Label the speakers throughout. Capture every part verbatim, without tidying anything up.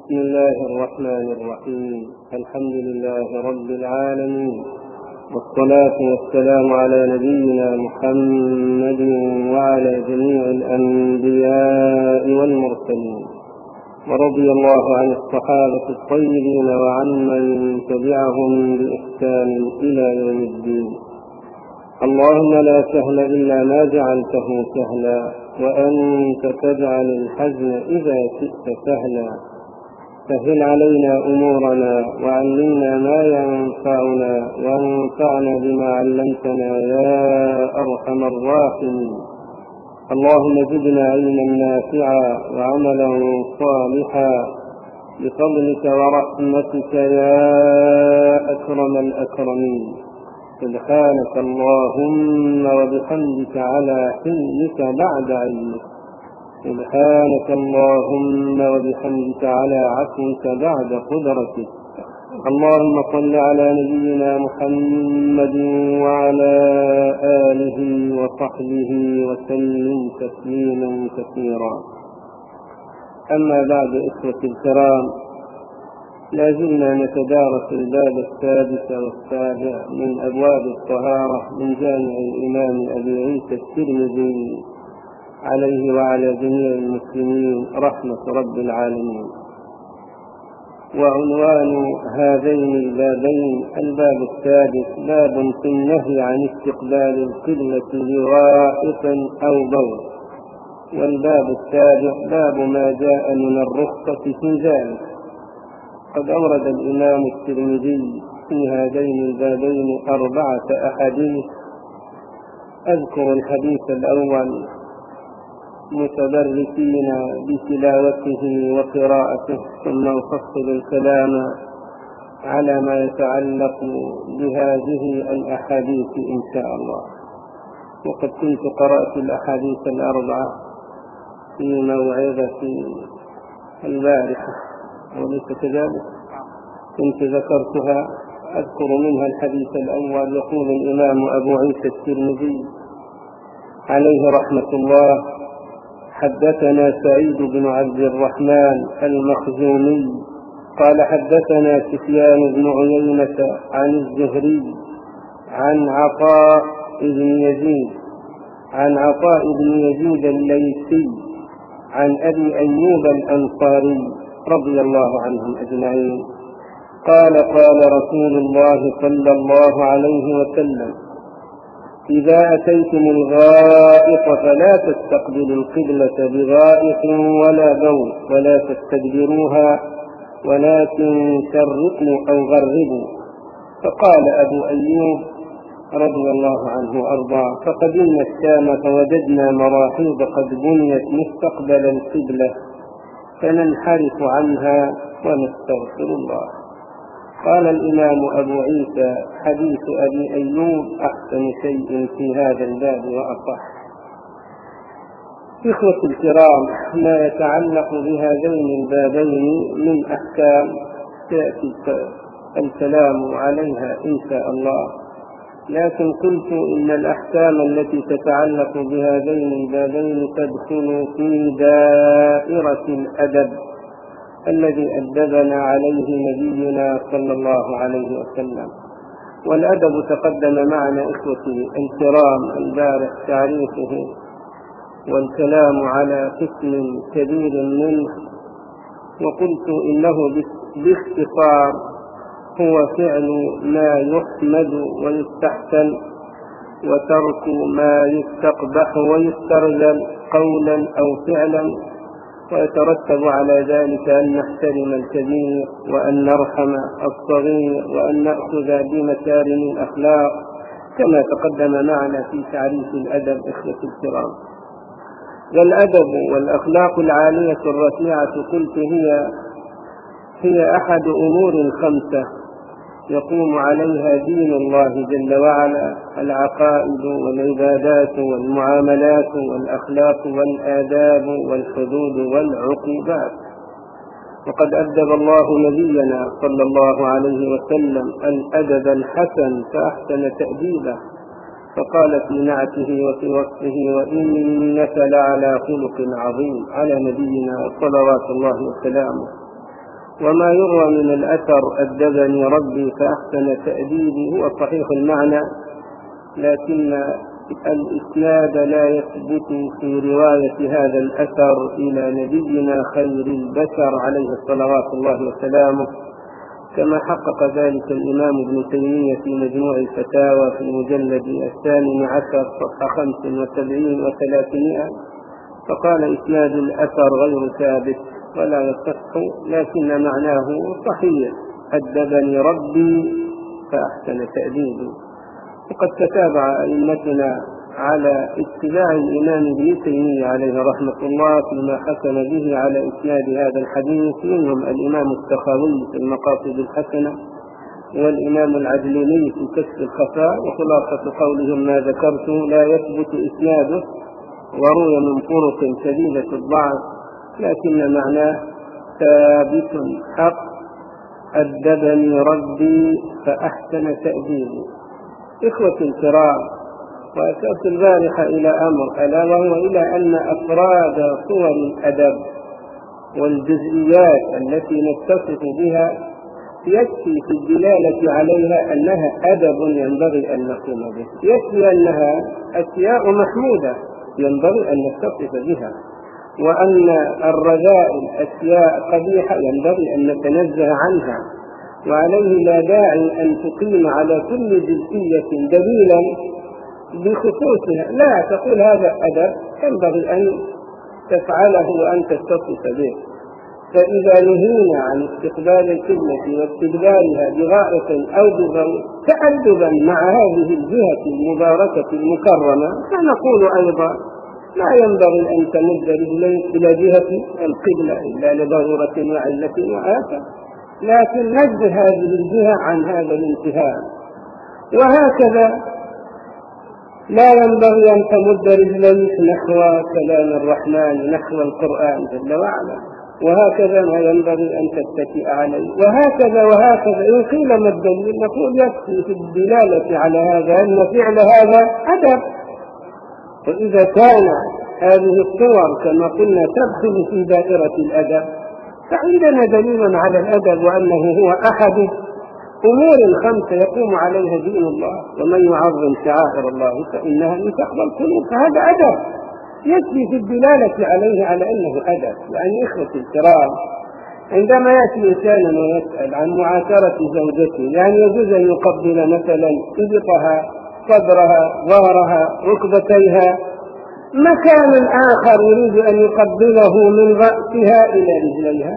Speaker 1: بسم الله الرحمن الرحيم. الحمد لله رب العالمين، والصلاة والسلام على نبينا محمد وعلى جميع الأنبياء والمرسلين، ورضي الله عن الصحابة الطيبين وعن من تبعهم بإحسان إلى يوم الدين. اللهم لا سهل إلا ما جعلته سهلا، وأنت تجعل الحزن إذا شئت سهلا. سهل علينا أمورنا، وعلمنا ما ينفعنا، وانفعنا بما علمتنا يا أرحم الراحمين. اللهم زدنا علما نافعا وعملا صالحا بفضلك ورحمتك يا أكرم الأكرمين. سبحانك اللهم وبحمدك على حلمك بعد علمك. سبحانك اللهم وبحمدك على عفوك بعد قدرتك. اللهم صل على نبينا محمد وعلى آله وصحبه وسلم تسليما كثيرا. أما بعد، إخوتي الكرام، لا زلنا نتدارس الباب السادس والسابع من أبواب الطهارة من جامع الإمام أبي عيسى الترمذي عليه وعلى جميع المسلمين رحمة رب العالمين. وعنوان هذين البابين: الباب السادس باب في النهي عن استقبال القبلة بغائط أو بول، والباب السابع باب ما جاء من الرخصة في ذلك. قد أورد الإمام الترمذي في هذين البابين أربعة أحاديث. أذكر الحديث الأول متبركين بتلاوته وقراءته، ثم نفصل الكلام على ما يتعلق بهذه الأحاديث إن شاء الله. وقد كنت قرأت الأحاديث الأربعة في موعظة البارحة، وليس كذلك؟ كنت ذكرتها. أذكر منها الحديث الأول. يقول الإمام أبو عيسى الترمذي عليه رحمة الله: حدثنا سعيد بن عبد الرحمن المخزومي قال حدثنا سفيان بن عيينة عن الزهري عن عطاء بن يزيد عن عطاء بن يزيد الليثي عن أبي أيوب الأنصاري رضي الله عنهم أجمعين قال: قال رسول الله صلى الله عليه وسلم: إذا أتيتم الغائط فلا تستقبلوا القبلة بغائط ولا بول، ولا تستدبروها، ولكن شرقوا أو غربوا. فقال أبو أيوب رضي الله عنه وأرضاه: فقدمنا الشام فوجدنا مراحيض قد بنيت مستقبل القبلة، فننحرف عنها ونستغفر الله. قال الإمام أبو عيسى: حديث أبي أيوب أحسن شيء في هذا الباب وأصح. إخوة الكرام، ما يتعلق بهذين البابين من أحكام سيأتي الكلام عليها إن شاء الله، لكن قلت إن الأحكام التي تتعلق بهذين البابين تدخل في دائرة الأدب الذي أدبنا عليه نبينا صلى الله عليه وسلم. والأدب تقدم معنا إخوتي الكرام البارح تعريفه والكلام على قسم كبير منه، وقلت إنه باختصار هو فعل ما يحمد ويستحسن، وترك ما يستقبح ويسترجل قولا أو فعلا، ويترتب على ذلك أن نحترم الكبير، وأن نرحم الصغير، وأن نأخذ بمكارم الأخلاق كما تقدم معنا في تعريف الأدب. إخوة الكرام، والأدب والأخلاق العالية الرفيعة قلت هي هي أحد أمور خمسة يقوم عليها دين الله جل وعلا: العقائد والعبادات والمعاملات والأخلاق والآداب والحدود والعقوبات. وقد أدب الله نبينا صلى الله عليه وسلم الأدب الحسن فأحسن تأديبه، فقال في نعته وفي وصفه: وإنك لعلى خلق عظيم، على نبينا صلوات الله وسلامه. وما يروى من الأثر أدبني ربي فأحسن تأديبي هو صحيح المعنى، لكن الإسناد لا يثبت في رواية هذا الأثر إلى نبينا خير البشر عليه الصلوات الله وسلامه، كما حقق ذلك الإمام ابن تيمية في مجموع الفتاوى في المجلد الثامن عشر صفحة خمس وسبعين وثلاثمائة، فقال إسناد الأثر غير ثابت ولا يصح، لكن معناه صحيح: أدبني ربي فأحسن تأديبي. وقد تتابع أئمتنا على اتباع الإمام ابن تيمية عليه رحمة الله فيما حكم به على إسناد هذا الحديث، منهم الإمام السخاوي في المقاصد الحسنة، والإمام العجلوني في كشف الخفاء. وخلاصة قولهم ما ذكرت لا يثبت إسناده وروي من طرق شديدة الضعف، لكن معناه ثابت حق: أدبني ربي فأحسن تأديبي. إخوة الكرام، وأشرت البارحة إلى أمر ألا وهو إلى أن أفراد صور الأدب والجزئيات التي نتصف بها يكفي في الدلالة عليها أنها أدب ينبغي أن نقوم به، يكفي أنها أشياء محمودة ينبغي أن نتصف بها، وأن الرذائل أشياء قبيحة ينبغي أن نتنزه عنها، وعليه لا داعي أن تقيم على كل جزئية دليلا بخصوصها، لا تقول هذا أدب ينبغي أن تفعله وأن تتصف به. فإذا نهينا عن استقبال القبلة واستدبارها بغائط أو بغير تأدبا مع هذه الجهة المباركة المكرمة، فنقول أيضا لا ينبغي أن تمد رجليك إلى جهة القبلة إلا لضرورة وعلة وآفة، لكن نزه هذه الجهة عن هذا الانتهاء. وهكذا لا ينبغي أن تمد رجليك نحو كلام الرحمن نحو القرآن جل وعلا، وهكذا ما ينبغي أن تتكئ عليه، وهكذا وهكذا. إن قيل ما الدليل نقول يكفي في الدلالة على هذا أن فعل هذا أدب. وإذا كان هذه الصور كما قلنا تدخل في دائرة الأدب، فعندنا دليل على الأدب وأنه هو أحد أمور خمسة يقوم عليها دين الله: ومن يعظم شعائر الله فإنها من تقوى القلوب. فهذا أدب يكفي في الدلالة عليه على أنه أدب. يعني إخوتي الكرام، عندما يأتي إنسان ويسأل عن معاشرة زوجته، يعني يجوز أن يقبل مثلا إبطها، صدرها، ظهرها، ركبتيها، مكان آخر يريد أن يقبله من رأسها إلى رجليها،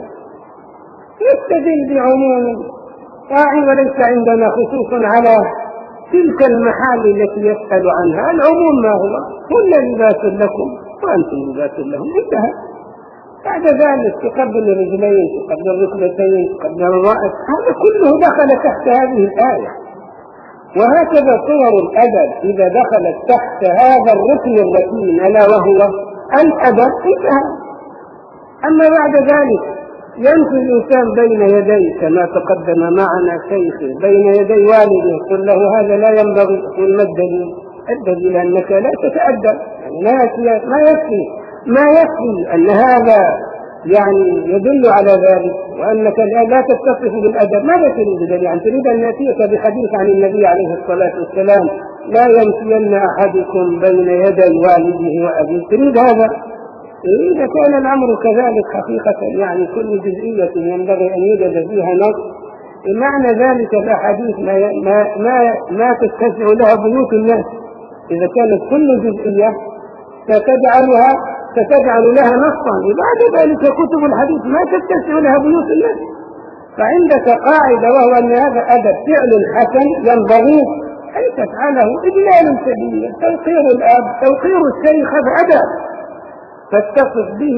Speaker 1: يستدل بعموم راعي، وليس عندنا خصوص على تلك المحال التي يسأل عنها. العموم ما هو؟ كل لباس لكم وأنتم لباس لهم، انتهى. بعد ذلك تقبل الرجلين، تقبل الركبتين، تقبل الرأس، هذا كله دخل تحت هذه الآية. وهكذا صور الأدب إذا دخلت تحت هذا الركن الركين ألا وهو الأدب انتهى. أما بعد ذلك يمشي الإنسان بين يديه كما تقدم معنا شيخه، بين يدي والده، قل له هذا لا ينبغي، قل ما الدليل؟ الدليل أنك لا تتأدب، يعني ما يكفي ما يكفي أن هذا يعني يدل على ذلك، وأنك لا تتصف بالأدب. ماذا تريد دليل؟ يعني تريد أن يأتيك بحديث عن النبي عليه الصلاة والسلام: لا يمشين أحدكم بين يدي والده وأبيه، تريد هذا؟ إذا كان الأمر كذلك حقيقة، يعني كل جزئية ينبغي أن يوجد فيها نص، معنى ذلك الأحاديث ما, ما, ما, ما تتسع لها بيوت الناس. إذا كانت كل جزئية ستجعلها ستجعل لها نصا، وبعد ذلك كتب الحديث ما تتسع لها بيوت الناس. فعندك قاعدة، وهو أن هذا أدب فعل حسن ينبغي أن تفعله إجلال سبيل، توقير الأب، توقير الشيخ، هذا أدب فاتصف به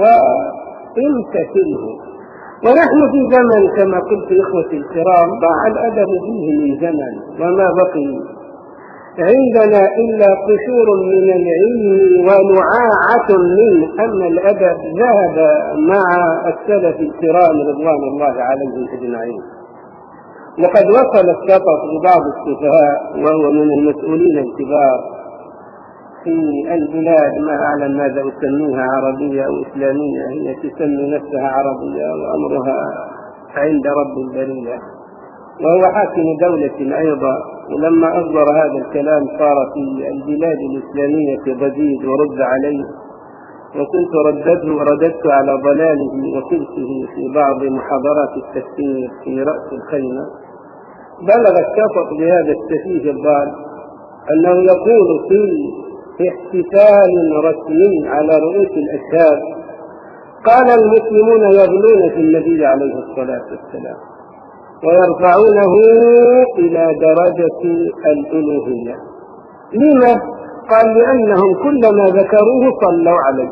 Speaker 1: وامتثله. ونحن في زمن كما قلت إخوتي الكرام ضاع الأدب فيه من زمن، وما بقي عندنا إلا قشور من العلم ونعاعة منه. أما الأدب ذهب مع السلف الكرام رضوان الله عليهم أجمعين. وقد وصل الشطط لبعض السفهاء وهو من المسؤولين الكبار في البلاد، ما أعلم ماذا أسميها، عربية أو إسلامية، هي تسمي نفسها عربية وأمرها عند رب البرية، وهو حاكم دولة أيضا. ولما أصدر هذا الكلام صار في البلاد الإسلامية ضجيج ورد عليه، وكنت رددت ورددت على ضلاله وكلته في بعض محاضرات التفسير في رأس الخيمة. بلغ الشفق بهذا السفيه الضال أنه يقول في احتفال رسمي على رؤوس الأشهاد قال المسلمون يغلون في النبي عليه الصلاة والسلام ويرفعونه إلى درجة الألوهية. لما؟ قال لأنهم كلما ذكروه صلوا عليه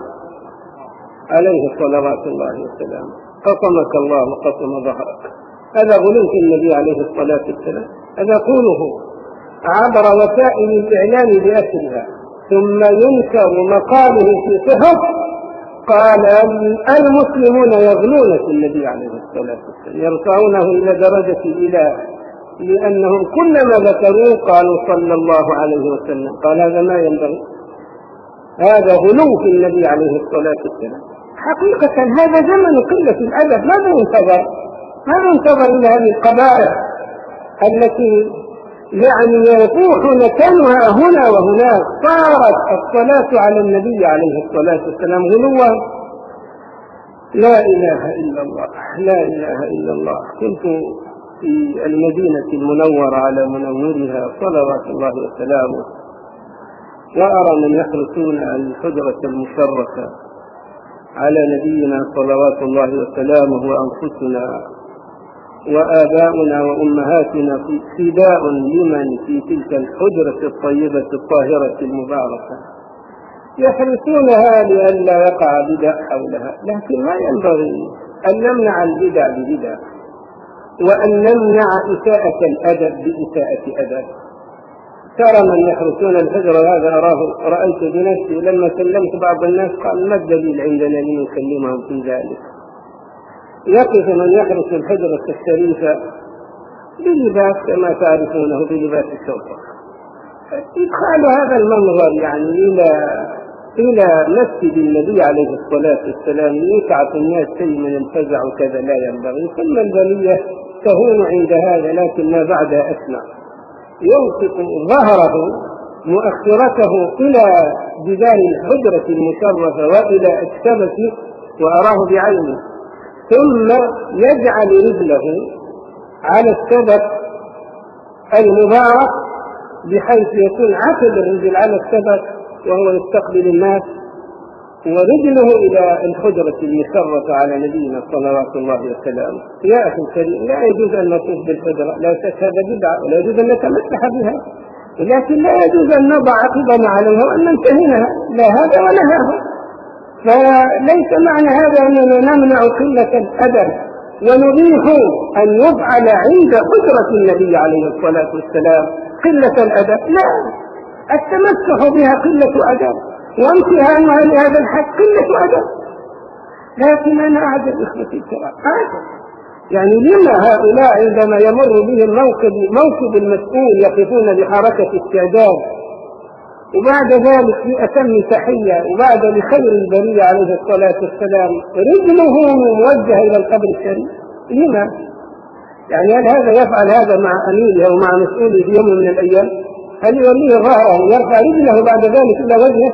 Speaker 1: عليه صلوات الله وسلامه. قسمك الله وقسم ظهرك. هذا غلو في النبي عليه الصلاة والسلام. هذا قوله عبر وسائل الإعلام بأسرها، ثم ينكر مقاله في صحف. قال المسلمون يغلون في النبي عليه الصلاة والسلام يرفعونه إلى درجة الإله لأنهم كلما ذكروه قالوا صلى الله عليه وسلم. قال هذا ما ينبغي، هذا غلو في النبي عليه الصلاة والسلام. حقيقة هذا زمن قلة الأدب. ماذا ينتظر؟ ماذا ينتظر إلى هذه القبائل التي يعني يطوح نتنها هنا وهناك؟ صارت الصلاة على النبي عليه الصلاة والسلام غلوا. لا إله إلا الله، لا إله إلا الله. كنت في المدينة المنورة على منورها صلوات الله وسلامه، وأرى من يحرسون الحجرة المشرفة على نبينا صلوات الله وسلامه، وأنفسنا وآباؤنا وأمهاتنا فداء لمن في تلك الحجرة الطيبة الطاهرة المباركة، يحرسونها لئلا يقع بدع حولها. لكن ما ينبغي أن نمنع البدع ببدع، وأن نمنع إساءة الأدب بإساءة أدب. ترى من يحرسون الحجرة هذا أراه رأيت بنفسي لما كلمت بعض الناس قال ما الدليل عندنا لنكلمهم في ذلك؟ يقف من يحرس الحجرة الشريفة بلباس كما تعرفونه بلباس الشرطة. إدخال هذا المنظر يعني إلى إلى مسجد النبي عليه الصلاة والسلام يسعة الناس شيء من الفزع وكذا لا ينبغي. ثم البلية تهون عند هذا، لكن ما بعدها أسمع. يوثق ظهره مؤخرته إلى جدار الحجرة المشرفة وإلى الشبك وأراه بعينه، ثم يجعل رجله على السبت المبارك بحيث يكون عقد الرجل على السبت وهو يستقبل الناس، ورجله إلى الحجرة المشرفة على نبينا صلوات الله وسلامه. يا أخي الكريم، لا يجوز أن نطوف بالحجرة، لا شك هذا بدعة، ولا يجوز أن نتمسح بها، لكن لا يجوز أن نضع عقبنا عليها وأن ننتهيها، لا هذا ولا هذا. فليس معنى هذا أننا نمنع قلة الأدب ونبيح أن يفعل عند حجرة النبي عليه الصلاة والسلام قلة الأدب. لا، التمسح بها قلة أدب، وانتهاءها لهذا الحد قلة أدب. لكن أنا أعجب إخوتي الكرام، أعجب يعني لما هؤلاء عندما يمر بهم موكب موكب المسؤول يقفون بحركة استعداد، وبعد ذلك في أتم تحية، وبعد لخير البرية عليه الصلاة والسلام رجله موجهة إلى القبر الشريف. لما؟ يعني هل هذا يفعل هذا مع أميره ومع مسؤوله في يوم من الأيام؟ هل يوليه ظهره ويرفع رجله بعد ذلك إلى وجهه؟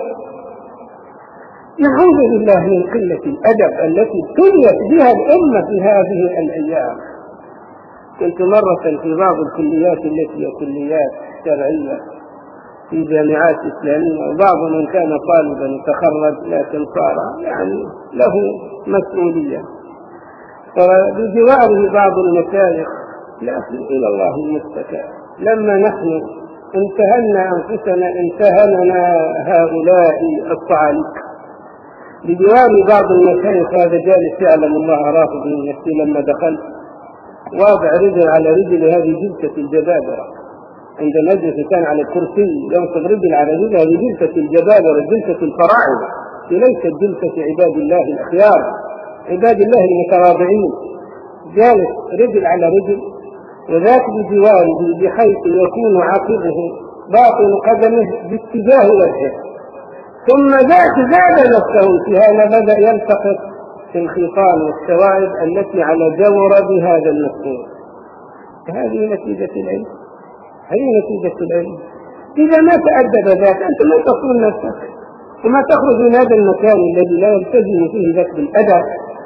Speaker 1: نعوذ بالله من قلة الأدب التي ابتليت بها الأمة في هذه الأيام. كنت مرة في بعض الكليات التي هي كليات شرعية في جامعات إسلامية، وبعض من كان طالبا تخرج لكن صار يعني له مسؤولية، وبجواره بعض المشايخ، لكن إلى الله المستكان. لما نحن انتهلنا أنفسنا انتهلنا هؤلاء الصعاليك. بجوار بعض المشايخ هذا جالس يعلم الله أراه به نفسي لما دخلت، واضع رجل على رجل، هذه جلسة الجبابرة. عند مجلس كان على الكرسي ينصب رجل على رجل، هذه جلسة الجبابرة، جلسة الفراعنة، ليست جلسة عباد الله الأخيار، عباد الله المتواضعين. جالس رجل على رجل، وذاك بجواره بحيث يكون عقبه باطن قدمه باتجاه وجهه، ثم ذاك زاد نفسه في هذا، بدأ يلتقط في الخيطان والسواعد التي على جورب هذا المسؤول. هذه نتيجة العلم، هذه نتيجة العلم. إذا ما تأدب ذاك أنت ما تصون نفسك وما تخرج من هذا المكان الذي لا يلتزم فيه ذاك بالأدب.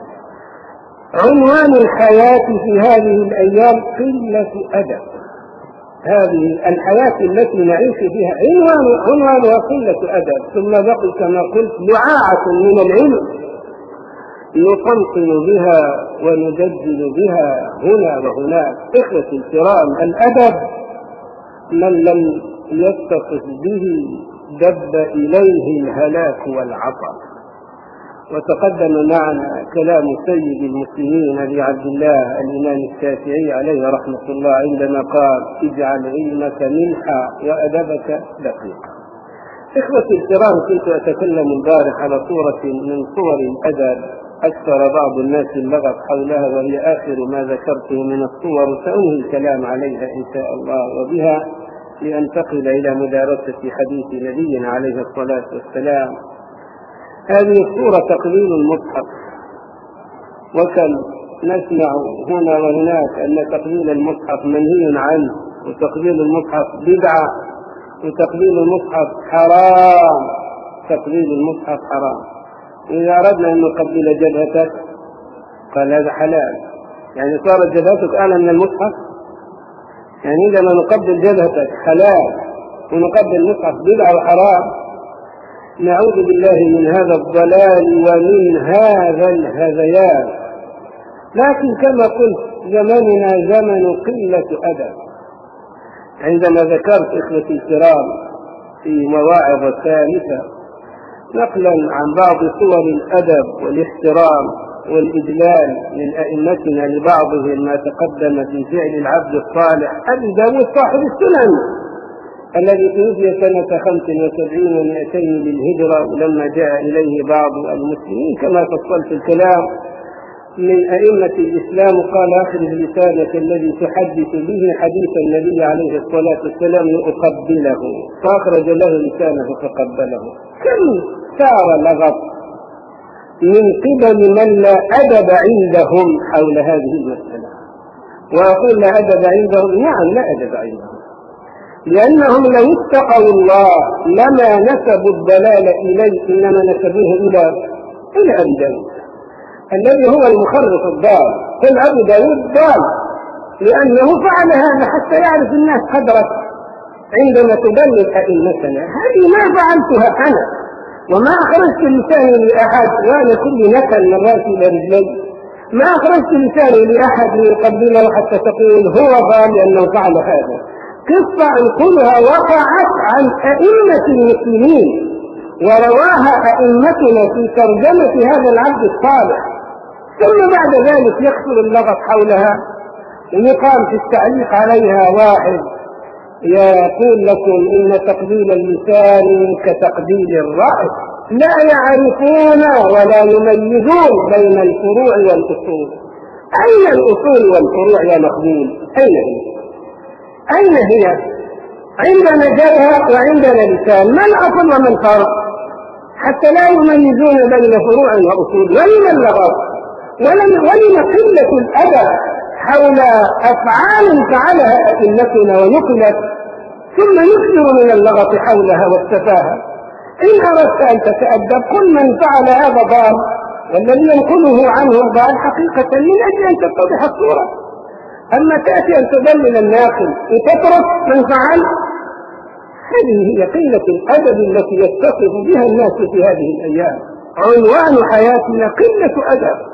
Speaker 1: عنوان الحياة في هذه الأيام قلة أدب. هذه الحياة التي نعيش فيها عنوان عنوانها قلة أدب، ثم بقي كما قلت لعاعة من العلم نطمطم بها وندجل بها هنا وهناك. إخوتي الكرام، الأدب من لم يتصف به دب إليه الهلاك والعطر. وتقدم معنا كلام سيد المسلمين أبي عبد الله الإمام الشافعي عليه رحمة الله عندما قال: اجعل علمك ملحا وأدبك دقيقا. إخوتي الكرام، كنت أتكلم البارح على صورة من صور الأدب أكثر بعض الناس اللغط حولها، وهي آخر ما ذكرته من الصور، سأنهي الكلام عليها إن شاء الله، وبها لأنتقل إلى مدارسة حديث نبينا عليه الصلاة والسلام. هذه الصورة تقليل المصحف، وكم نسمع هنا وهناك أن تقليل المصحف منهي عنه، وتقليل المصحف بدعة، وتقليل المصحف حرام. تقليل المصحف حرام. إذا أردنا أن نقبل جبهتك قال هذا حلال، يعني صارت جبهتك أعلى من المصحف. يعني عندما نقبل جبهتك حلال ونقبل المصحف بدعة وحرام. نعوذ بالله من هذا الضلال ومن هذا الهذيان. لكن كما قلت زماننا زمن قلة أدب. عندما ذكرت إخوتي الكرام في مواعظ ثالثة نقلا عن بعض صور الأدب والاحترام والإجلال من أئمتنا لبعضهم ما تقدم في فعل العبد الصالح أبي داود صاحب السنن الذي توفي سنة خمس وسبعين ومئتين للهجرة، ولما جاء إليه بعض المسلمين كما فصلت الكلام من أئمة الإسلام قال: أخرج لسانك الذي تحدث به حديث النبي عليه الصلاة والسلام لأقبله، فأخرج له لسانه فقبله. كم سار لغط من قبل من لا أدب عندهم حول هذه المسألة. وأقول لا أدب عندهم، نعم لا أدب عندهم، لأنهم لو اتقوا الله لما نسبوا الضلال إليه، إنما نسبوه إلى إلى أبي داود الذي هو المخرف الضال. قل أبو داود ضال لأنه فعل هذا حتى يعرف الناس قدرك عندما تبلغ أئمتنا. هذه ما فعلتها أنا، وما أخرجت لساني لأحد وأنا كل نكل من رأسي إلى رجلي، ما أخرجت لساني لأحد ليقبله حتى تقول هو ضال لأنه فعل هذا. قصة أنقلها وقعت عن أئمة المسلمين ورواها أئمتنا في ترجمة هذا العبد الصالح، ثم بعد ذلك يكثر اللغط حولها ويقام في التعليق عليها واحد يقول لكم إن تقبيل اللسان كتقبيل الرأس، لا يعرفون ولا يميزون بين الفروع والأصول. أين الأصول والفروع يا مقبول؟ أين هي؟ أين هي؟ عندنا جبهة وعندنا لسان، ما الأصل وما الفرق؟ حتى لا يميزون بين فروع وأصول. ولم اللغط ولم قلة الأدب حول أفعال فعلها أئمتنا ونقلت، ثم يكثر من اللغط حولها والسفاهة. إن أردت أن تتأدب قل من فعل هذا ضال، والذي ينقله عنه ضال حقيقة من أجل أن تتضح الصورة. أما تأتي أن تدلل الناقل وتترك من فعل، هذه هي قلة الأدب التي يتصف بها الناس في هذه الأيام. عنوان حياتنا قلة أدب.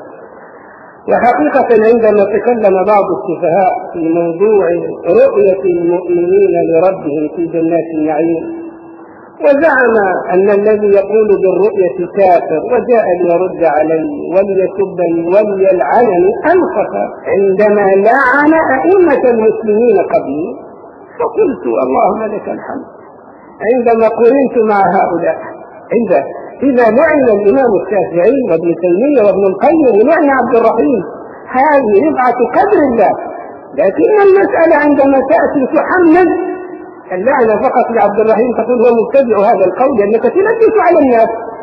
Speaker 1: وحقيقة عندما تكلم بعض السفهاء في موضوع رؤية المؤمنين لربهم في جنات النعيم وزعم أن الذي يقول بالرؤية كافر وجاء ليرد عليه وليسبني وليلعنني أنصف عندما لعن أئمة المسلمين قبلي، فقلت اللهم لك الحمد عندما قرنت مع هؤلاء. عند إذا لعن الإمام الشافعي وابن تيمية وابن القيم ولعن عبد الرحيم، هذه رفعة قدر الله. لكن المسألة عندما تأتي تحمل اللعنة فقط لعبد الرحيم تقول هو مبتدع هذا القول لأنك تلبس على الناس.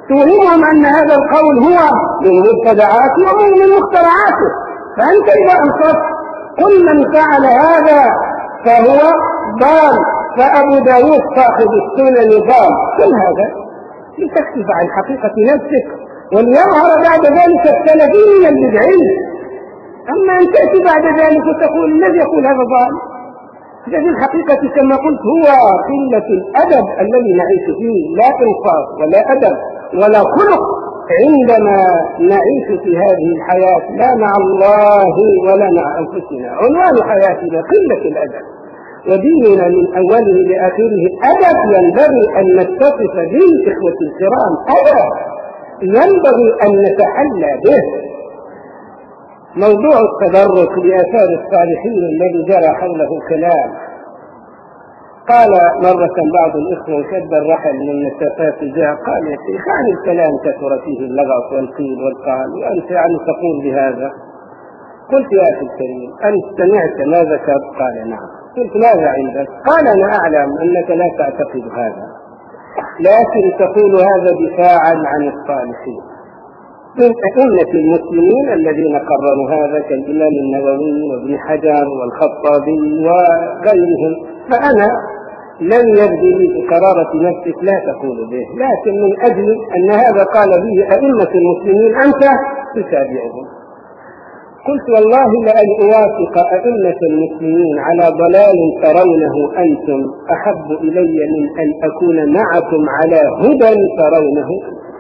Speaker 1: توهمهم أن هذا القول هو من مبتدعاته ومن من مخترعاته. فأنت إذا أنصفت قل من فعل هذا فهو ضال، فأبو داود صاحب السنن ضال. كل هذا لتكشف عن حقيقة نفسك وليظهر بعد ذلك السلفي من البدعي. أما أن تأتي بعد ذلك وتقول الذي يقول هذا ضال، في الحقيقة كما قلت هو قلة الأدب الذي نعيش فيه، لا إنصاف ولا أدب ولا خلق عندما نعيش في هذه الحياة، لا مع الله ولا مع أنفسنا. عنوان حياتنا قلة الأدب، وديننا من أوله لآخره أدب ينبغي أن نتصف به. إخوة الكرام، أدب ينبغي أن نتحلى به. موضوع التبرك بآثار الصالحين الذي جرى حوله كلام. قال مرة بعض الإخوة شد الرحل من مسافات جاء قال يا شيخ عن الكلام كثر فيه اللغط والقيل والقال، وأنت يعني تقول بهذا؟ قلت يا أخي الكريم أنت سمعت ما ذكرت؟ قال نعم. قلت ماذا عندك؟ قال أنا أعلم أنك لا تعتقد هذا، لكن تقول هذا دفاعا عن الصالحين من أئمة المسلمين الذين قرروا هذا كالإمام النووي وابن حجر والخطابي وغيرهم. فأنا لن يبدي لي بقرارة نفسك لا تقول به، لكن من أجل أن هذا قال به أئمة المسلمين أنت تتابعهم. قلت والله لأن أوافق أئمة المسلمين على ضلال ترونه أنتم أحب إلي من أن أكون معكم على هدى ترونه.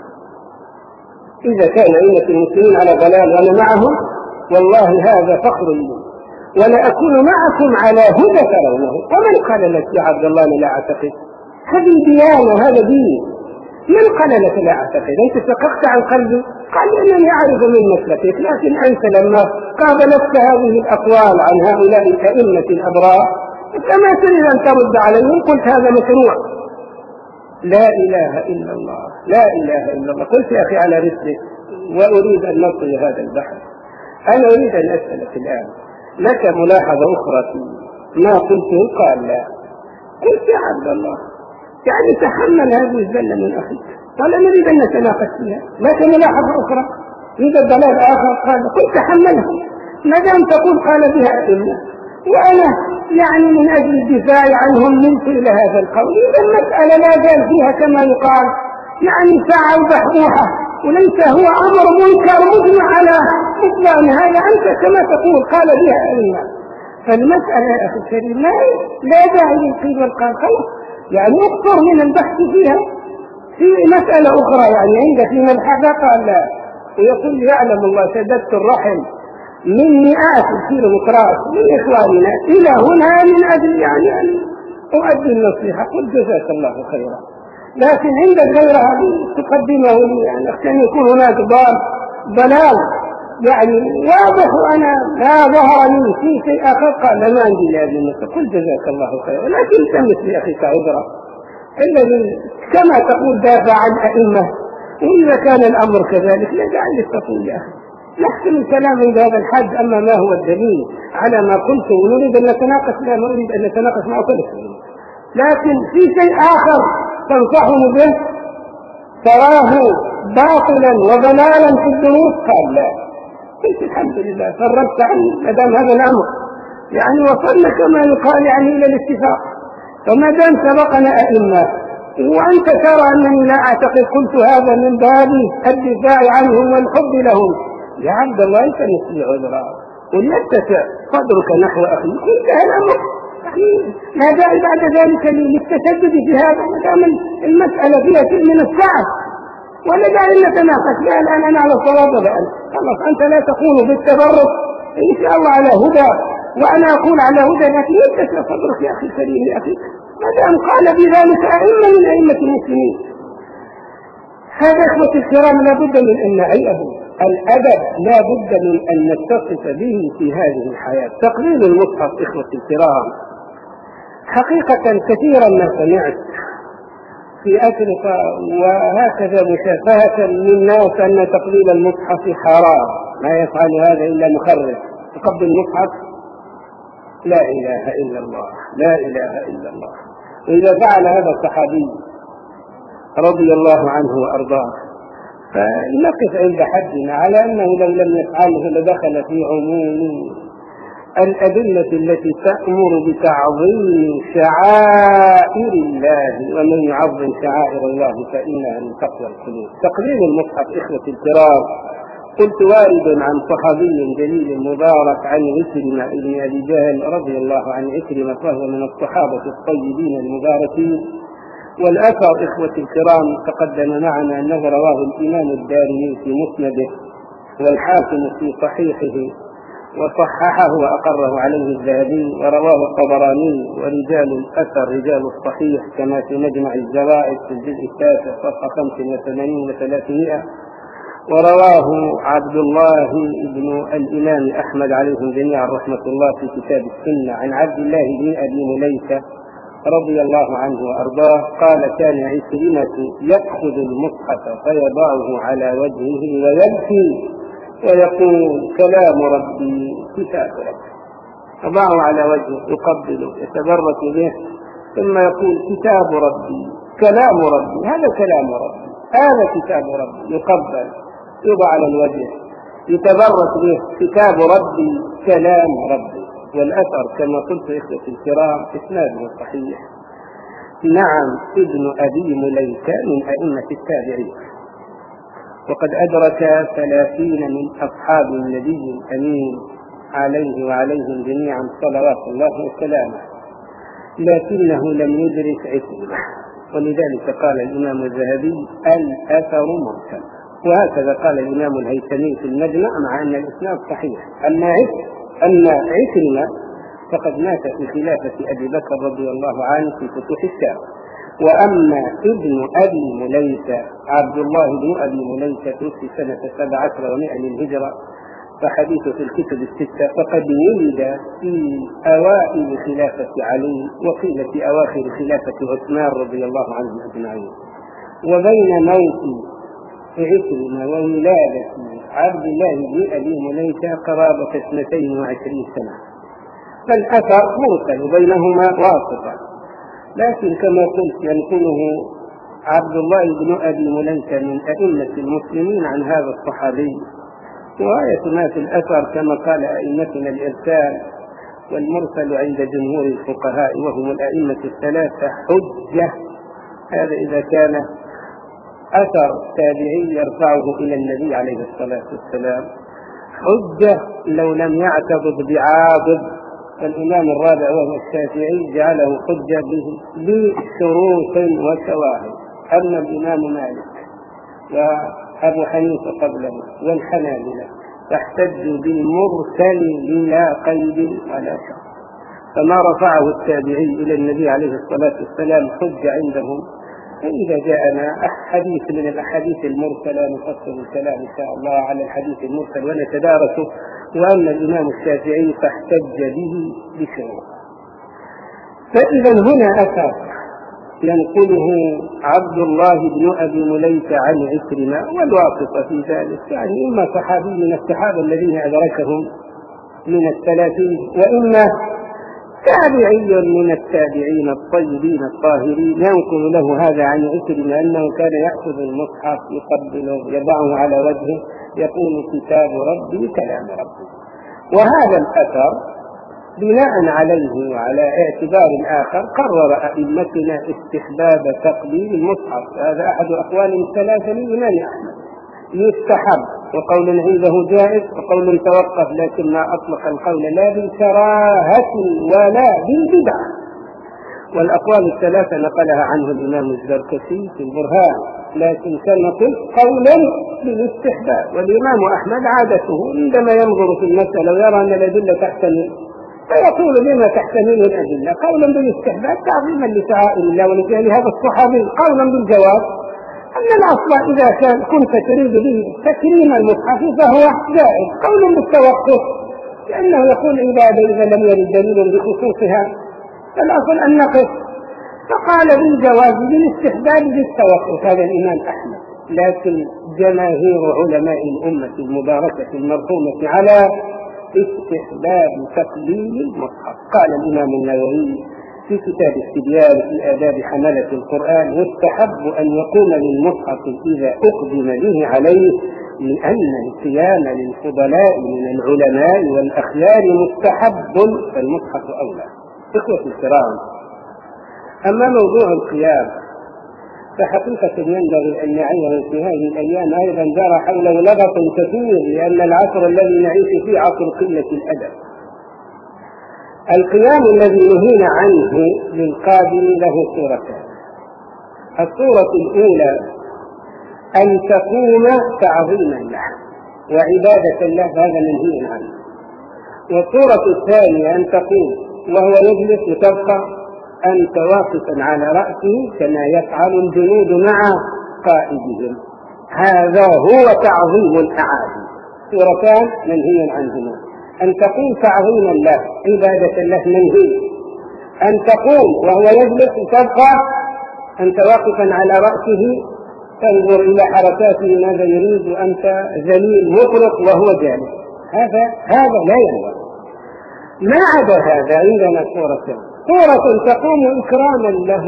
Speaker 1: إذا كان أئمة المسلمين على ضلال وأنا معهم والله هذا فخر لي، ولا أكون معكم على هدى ترونه. ومن قال لك يا عبد الله لا أعتقد؟ هذه ديانة وهذا دين. من قال لك لا أعتقد؟ أنت شققت عن قلبي؟ قال أنني أعرف من مسلكك، لكن أنت لما قابلت هذه الأقوال عن هؤلاء الأئمة الأبرار فما تريد أن ترد عليهم، قلت هذا مشروع. لا إله إلا الله، لا إله إلا الله. قلت يا أخي على رسلك وأريد أن نطي هذا البحث. أنا أريد أن أسألك الآن، لك ملاحظة أخرى في ما قلته؟ قال لا. قلت يا عبد الله يعني تحمل هذه الزلة من أخيك، قال نريد أن نتناقش فيها. لك ملاحظة أخرى يوجد دلال آخر؟ قال قلت تحملها ما دام تقول قال بها أئمة، وأنا يعني من أجل الدفاع عنهم منت إلى هذا القول. إذا المسألة لا زال فيها كما يقال يعني ساعة بحبوحة، وليس هو أمر منكر مجمع على إطلاق هذا. أنت كما تقول قال بها أئمة، فالمسألة يا أخي الكريم لا لا داعي للقيل والقال، خلاص يعني اقصر من البحث فيها. في مسألة أخرى يعني عند في ملحظة قال لا، ويقول يعلم الله سددت الرحم من مئات الكيلومترات من إخواننا إلى هنا من أجل يعني أن أؤدي النصيحة. قلت جزاك الله خيرا، لكن عند غير هذه تقدمه لي يعني عشان يكون هناك ضلال يعني واضح وأنا لا ظهر لي في شيء آخر. قال ما عندي لهذه النصيحة. قلت جزاك الله خيرا، لكن تمت لي أخيك عذرا الذي كما تقول دافع عن أئمة، وإذا كان الأمر كذلك لجعل للتقول يا أخي نحسن الكلام عند هذا الحد. أما ما هو الدليل على ما قلته ونريد أن نتناقش، لا نريد أن نتناقش مع كل شيء، لكن في شيء آخر تنصحه به تراه باطلا وضلالا في الدروس. قال لا. قلت الحمد لله فرقت عني ما دام هذا الأمر يعني وصلنا كما يقال يعني إلى الاتفاق. فما دام سبقنا أئمة وأنت ترى أنني لا أعتقد، قلت هذا من باب الدفاع عنهم والحب لهم. يا عبد الله أنت مثل عذرا وليتسع صدرك نحو أخي. قلت الأمر لا داعي بعد ذلك للتشدد في هذا ما دام المسألة فيها شيء من السعة، ولا داعي نتناقش. لا الآن أنا على الصواب الآن خلاص. أنت لا تقول بالتبرك إن شاء الله على هدى وأنا أقول على هدى، لكن يتسع صدرك يا أخي الكريم يا أخي ما دام قال بذلك أئمة من أئمة المسلمين. هذا إخوة الكرام لا بد من أن نعيه. الأدب لا بد من أن نتصف به في هذه الحياة. تقليل المصحف إخوة الكرام حقيقة كثيرا ما سمعت في أفريقيا وهكذا مشافهة من ناس أن تقليل المصحف حرام، ما يفعل هذا إلا مخرج تقبل المصحف. لا إله إلا الله، لا إله إلا الله. وإذا فعل هذا الصحابي رضي الله عنه وأرضاه فنقف عند حدنا على أنه لو لم يفعله لدخل في عموم الأدلة التي تأمر بتعظيم شعائر الله، ومن يعظم شعائر الله فإنها من تقوى القلوب. تقليل المصحف إخوة الكرام، قلت وارد عن صحابي جليل مبارك عن عكرمة بن أبي جهل رضي الله عن عكرمة، فهو من الصحابة الطيبين المباركين. والأثر إخوة الكرام تقدم معنا أنه رواه الإمام الدارمي في مسنده، والحاكم في صحيحه، وصححه وأقره عليه الذهبي، ورواه الطبراني، ورجال الأثر رجال الصحيح كما في مجمع الزوائد في الجزء التاسع صفحة خمس وثمانين وثلاثمائة. ورواه عبد الله بن الإمام أحمد عليهم جميعا رحمة الله في كتاب السنة عن عبد الله بن أبي مليكة رضي الله عنه وأرضاه قال: كان عكرمة يأخذ المصحف فيضعه على وجهه ويبكي ويقول: كلام ربي كتاب ربي. يضعه على وجهه يقبله يتبرك به، ثم يقول: كتاب ربي كلام ربي، هذا كلام ربي، هذا كتاب ربي، يقبل يوضع على الوجه يتبرك به، كتاب ربي كلام ربي. والأثر كما قلت إخوتي الكرام إسناده صحيح. نعم، ابن أبي مليكة من أئمة التابعين، وقد أدرك ثلاثين من أصحاب النبي الأمين عليه وعليهم جميعا صلوات الله وسلامه، لكنه لم يدرك عكرمة، ولذلك قال الإمام الذهبي: الأثر مرسل. وهكذا قال الإمام الهيثمي في المجمع، مع أن الإسناد صحيح. أما أما عكرمة فقد مات في خلافة أبي بكر رضي الله عنه في فتوح الشام. وأما ابن أبي مليكة عبد الله بن أبي مليكة في سنة سبع عشر ومائة للهجرة، فحديثه في الكتب الستة، فقد ولد في أوائل خلافة علي، وقيل في أواخر خلافة عثمان رضي الله عنهم أجمعين. وبين موت عكرمة وولادة عبد الله بن أبي مليكة قرابة اثنتين وعشرين سنة، فالأثر مرسل بينهما واسطة. لكن كما قلت ينقله عبد الله بن أبي مليكة من أئمة المسلمين عن هذا الصحابي. وآية ما في الأثر كما قال أئمتنا الإرسال والمرسل عند جمهور الفقهاء وهم الأئمة الثلاثة حجة. هذا إذا كان أثر تابعي يرفعه إلى النبي عليه الصلاة والسلام، حجة لو لم يعتضد بعاضد. الإمام الرابع وهو الشافعي جعله حجة بشروط وشواهد. أما الإمام مالك وأبو حنيفة قبله والحنابلة فاحتجوا بالمرسل بلا قيد ولا شرط، فما رفعه التابعي إلى النبي عليه الصلاة والسلام حجة عندهم. فإذا جاءنا حديث من الأحاديث المرسلة نفصل الكلام إن شاء الله على الحديث المرسل ونتدارسه. وأما الإمام الشافعي فاحتج به بشروط. فإذا هنا أثر ينقله عبد الله بن أبي مليكة عن عكرمة، والواسطة في ذلك يعني إما صحابي من الصحابة الذين أدركهم من الثلاثين، وإما تابعي من التابعين الطيبين الطاهرين ينقل له هذا عن عكرمة أنه كان يأخذ المصحف يقبله يضعه على وجهه يقول: كتاب ربي كلام ربي. وهذا الأثر بناء عليه وعلى اعتبار آخر قرر أئمتنا استحباب تقبيل المصحف. هذا أحد أقوال الثلاثة للإمام أحمد، يستحب، وقول عنده جائز، وقول توقف، لكن ما أطلق القول لا بالكراهة ولا بالبدعة. والأقوال الثلاثة نقلها عنه الإمام الزركشي في البرهان، لكن كما قلت قولا بالاستحباب. والإمام أحمد عادته عندما ينظر في المسألة ويرى أن الأدلة تحتمل فيقول: بما تحتمل الأدلة؟ قولا بالاستحباب تعظيما لشعائر الله ولجهل هذا الصحابي. قولا بالجواب أن الأصل إذا كان كنت تريد به تكريم المصحف فهو جائز. قولا بالتوقف لأنه يقول عبادة إذا لم يرد دليل بخصوصها فالأصل أن نقف. فقال بالجواز بالاستحباب بالتوقف هذا الإمام أحمد. لكن جماهير علماء الأمة المباركة المرحومة على استحباب تقليل المصحف. قال الإمام النووي: في كتاب التبيان في آداب حملة القرآن: يستحب أن يقوم للمصحف إذا أقدم به عليه، لأن القيام للفضلاء من العلماء والأخيار مستحب فالمصحف أولى. إخوة الكرام، أما موضوع القيام فحقيقة ينبغي أن نعيه في هذه الأيام أيضا جرى حوله لغط كثير، لأن العصر الذي نعيش فيه عصر قلة الأدب. القيام الذي نهينا عنه للقادم له صورتان: الصورة الأولى أن تقوم تعظيما له وعبادة له، هذا منهي عنه. والصورة الثانية أن تقوم وهو يجلس وتبقى أنت واقفا على رأسه كما يفعل الجنود مع قائدهم، هذا هو تعظيم الأعادي. صورتان منهي عنهما: أن تقوم تعظيما له عبادة له منهي، أن تقوم وهو يجلس وتبقى أنت واقفا على رأسه تنظر إلى حركاته ماذا يريد وأنت ذليل مطلق وهو جالس، هذا هذا لا ينبغي. ما عدا هذا عندنا صورتان: صورة تقوم إكراما له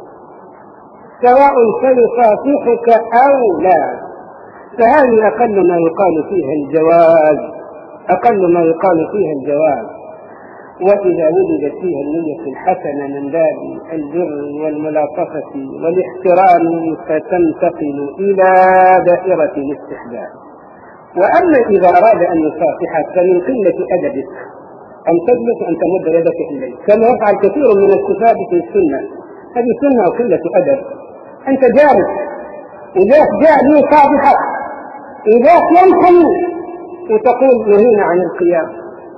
Speaker 1: سواء سيصافحك أو لا، فهذه أقل ما يقال فيها الجواز، أقل ما يقال فيها الجواز. وإذا وجدت فيها النية الحسنة من باب البر والملاطفة والاحترام فتنتقل إلى دائرة الاستحباب. وأما إذا أراد أن يصافحك فمن قلة أدبك أن تجلس وأن تمد يدك إليه كما يفعل كثير من الكتاب في السنة، هذه سنة وقلة أدب. أنت جالس إذا جاء ليصافحك إذا ينحني وتقول نهينا عن القيام،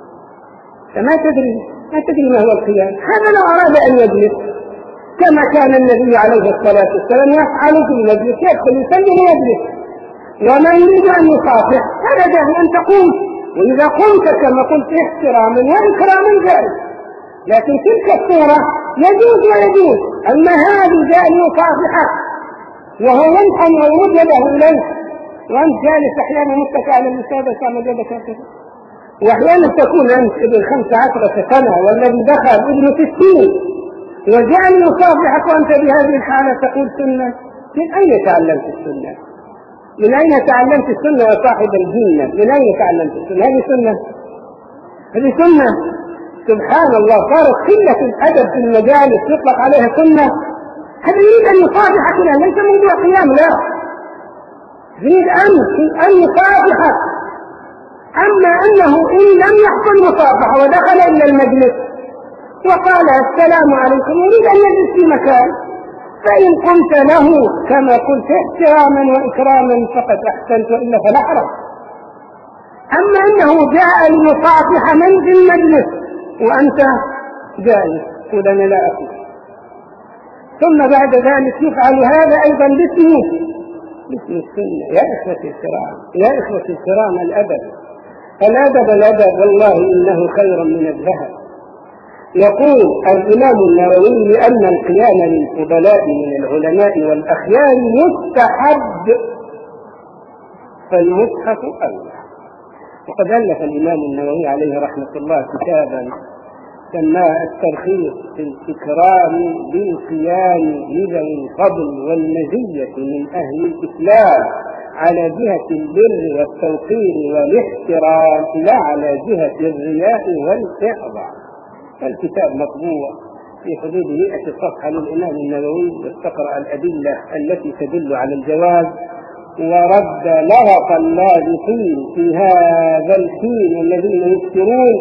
Speaker 1: فما تدري ما تدري ما هو القيام. هذا لو أراد أن يجلس كما كان النبي عليه الصلاة والسلام يفعل في المجلس، يدخل يسلم ويجلس، وما يريد أن يصافح هذا داعي أن تقوم، وإذا قمت كما قلت احتراما وإكراما جائز. لكن تلك الصورة يجوز ويجوز، أما هذه جاء يصافحك وهو ينحني ويمد يده إليه وأنت جالس أحيانا متكئ على الوسادة تعمل يدك هكذا، وأحيانا تكون أنت ابن خمسة عشرة سنة والذي دخل ابن ستين وجعل يصافحك وأنت بهذه الحالة تقول سنة. من أين تعلمت السنة؟ من أين تعلمت السنة يا صاحب الجنة؟ من أين تعلمت السنة؟ هذه سنة؟ هذه سنة؟ سبحان الله، صارت قلة الأدب في المجالس يطلق عليها سنة. هذا يريد أن يصافحك، لا ليس موضوع قيام، لا يريد أن أن يصافحك. أما أنه إن لم يحصل مصافحة ودخل إلى المجلس وقال السلام عليكم يريد أن يجلس في مكان، فإن قلت له كما قلت احتراما وإكراما فقد أحسنت وإلا فلا حرج. أما أنه جاء ليصافح من في المجلس وأنت جالس قل أنا لا أقول، ثم بعد ذلك يفعل هذا أيضا باسمه باسم السنة. يا إخوة الكرام يا إخوة الكرام الأدب الأدب الأدب والله إنه خير من الذهب. يقول الإمام النووي: لأن القيام للفضلاء من العلماء والأخيار مستحب فالمصحف أولى. وقد ألف الإمام النووي عليه رحمة الله كتابا سماه الترخيص في الإكرام بالقيام لذوي الفضل والمزية من أهل الإسلام على جهة البر والتوقير والاحترام لا على جهة الرياء والإعظام. الكتاب مطبوع في حدود مئة صفحة للإمام النووي، واستقرأ الأدلة التي تدل على الجواز ورد لغط اللاذقين في هذا الحين الذين يكثرون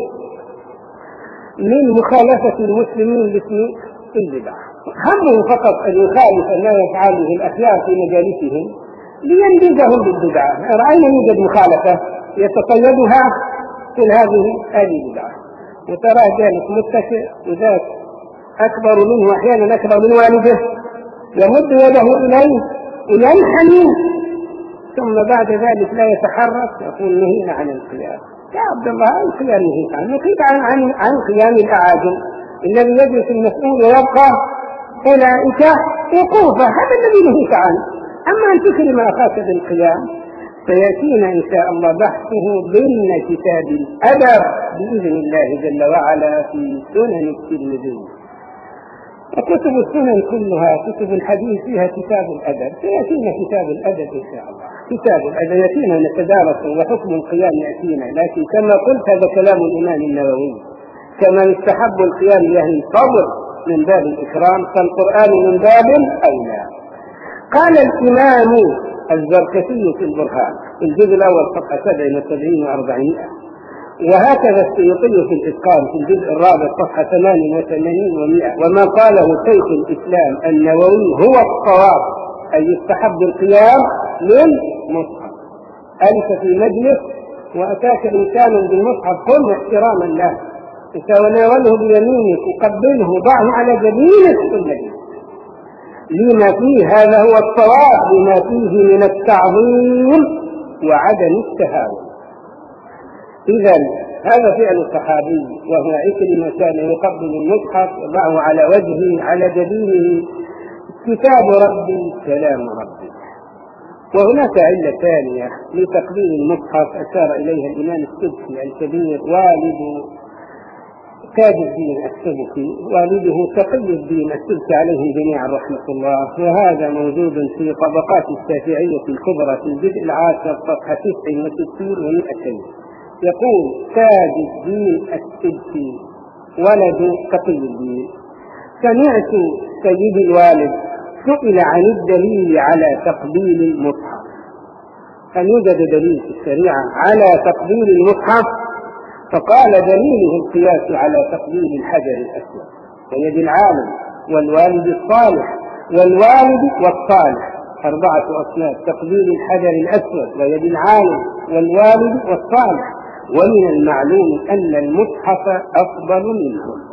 Speaker 1: من مخالفة المسلمين باسم البدع. همه فقط أن يخالف ما يفعله الأخيار في مجالسهم لينبذهم بالبدعة. رأينا يوجد مخالفة يتقيدها في هذه هذه بدعة، وتراه جالس متكئ وذاك أكبر منه أحيانا أكبر من والده يمد يده إليه وينحني، ثم بعد ذلك لا يتحرك يقول نهينا عن القيام. يا عبد الله عن القيام نهيت عنه، نهيت عن, عن, عن قيام الأعاجم الذي يجلس المسؤول ويبقى أولئك وقوفا، هذا الذي نهيت عنه. أما أن تكرم أخاك بالقيام فيأتينا إن شاء الله بحثه ضمن كتاب الأدب بإذن الله جل وعلا في سنن الترمذي. وكتب السنن كلها كتب الحديث فيها كتاب الأدب، سيأتينا كتاب الأدب إن شاء الله، كتاب الأدب يأتينا نتدارس وحكم القيام يأتينا، لكن كما قلت هذا كلام الإمام النووي، كما يستحب القيام لأهل الفضل من باب الإكرام فالقرآن من باب أولى. قال الإمام الزركشي في البرهان في الجزء الأول صفحة سبع وسبعين وأربعمائة، وهكذا السيوطي في الإتقان في الجزء الرابع صفحة ثمان وثمانين ومائة، وما قاله شيخ الإسلام النووي هو الصواب، أي يستحب القيام للمصحف. أنت في مجلس وأتاك إنسان بالمصحف قل احتراما له، تناوله بيمينك وقبله ضعه على جبينك كله لما فيه، هذا هو الصواب، لما فيه من التعظيم وعدم التهاون. إذا هذا فعل الصحابي، وهو عكرمة كان يقبل المصحف يضعه على وجهه على جبينه، كتاب ربي كلام ربي. وهناك علة ثانية لتقبيل المصحف أشار إليها الإمام السبكي الكبير والد تاج الدين السبكي، والده تقي الدين السبكي عليه جميعا رحمة الله، وهذا موجود في طبقات الشافعية الكبرى في الجزء العاشر صفحة تسع وستين ومئتين. يقول تاج الدين السبكي ولد تقي الدين: سمعت سيدي الوالد سئل عن الدليل على تقبيل المصحف، هل يوجد دليل في الشريعة على تقبيل المصحف؟ فقال دليله القياس على تقبيل الحجر الأسود ويد العالم والوالد الصالح والوالد والصالح، أربعة أصناف: تقبيل الحجر الأسود ويد العالم والوالد والصالح، ومن المعلوم أن المصحف أفضل منهم.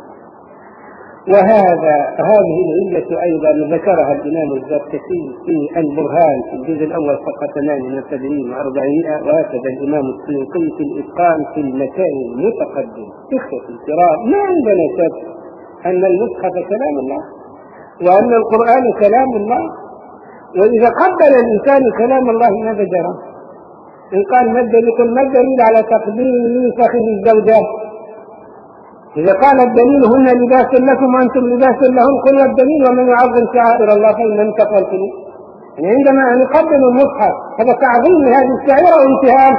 Speaker 1: وهذا هذه العلة أيضا ذكرها الإمام الزركشي في البرهان في الجزء الأول صفحة ثمان وسبعين وأربعمائة، وهكذا الإمام السيوطي في الإتقان في المكان المتقدم. إخوة الكرام، ما عندنا شك أن المصحف كلام الله وأن القرآن كلام الله، وإذا قبل الإنسان كلام الله ماذا جرى؟ إن قال ما الدليل؟ ما الدليل على تقبيل فخذ الزوجات؟ إذا قال الدليل هن لباس لكم وأنتم لباس لهم، قل الدليل ومن يعظم شعائر الله فإنها تقوى القلوب. يعني عندما نقدم المصحف هذا تعظيم لهذه الشعيرة وانتهاء.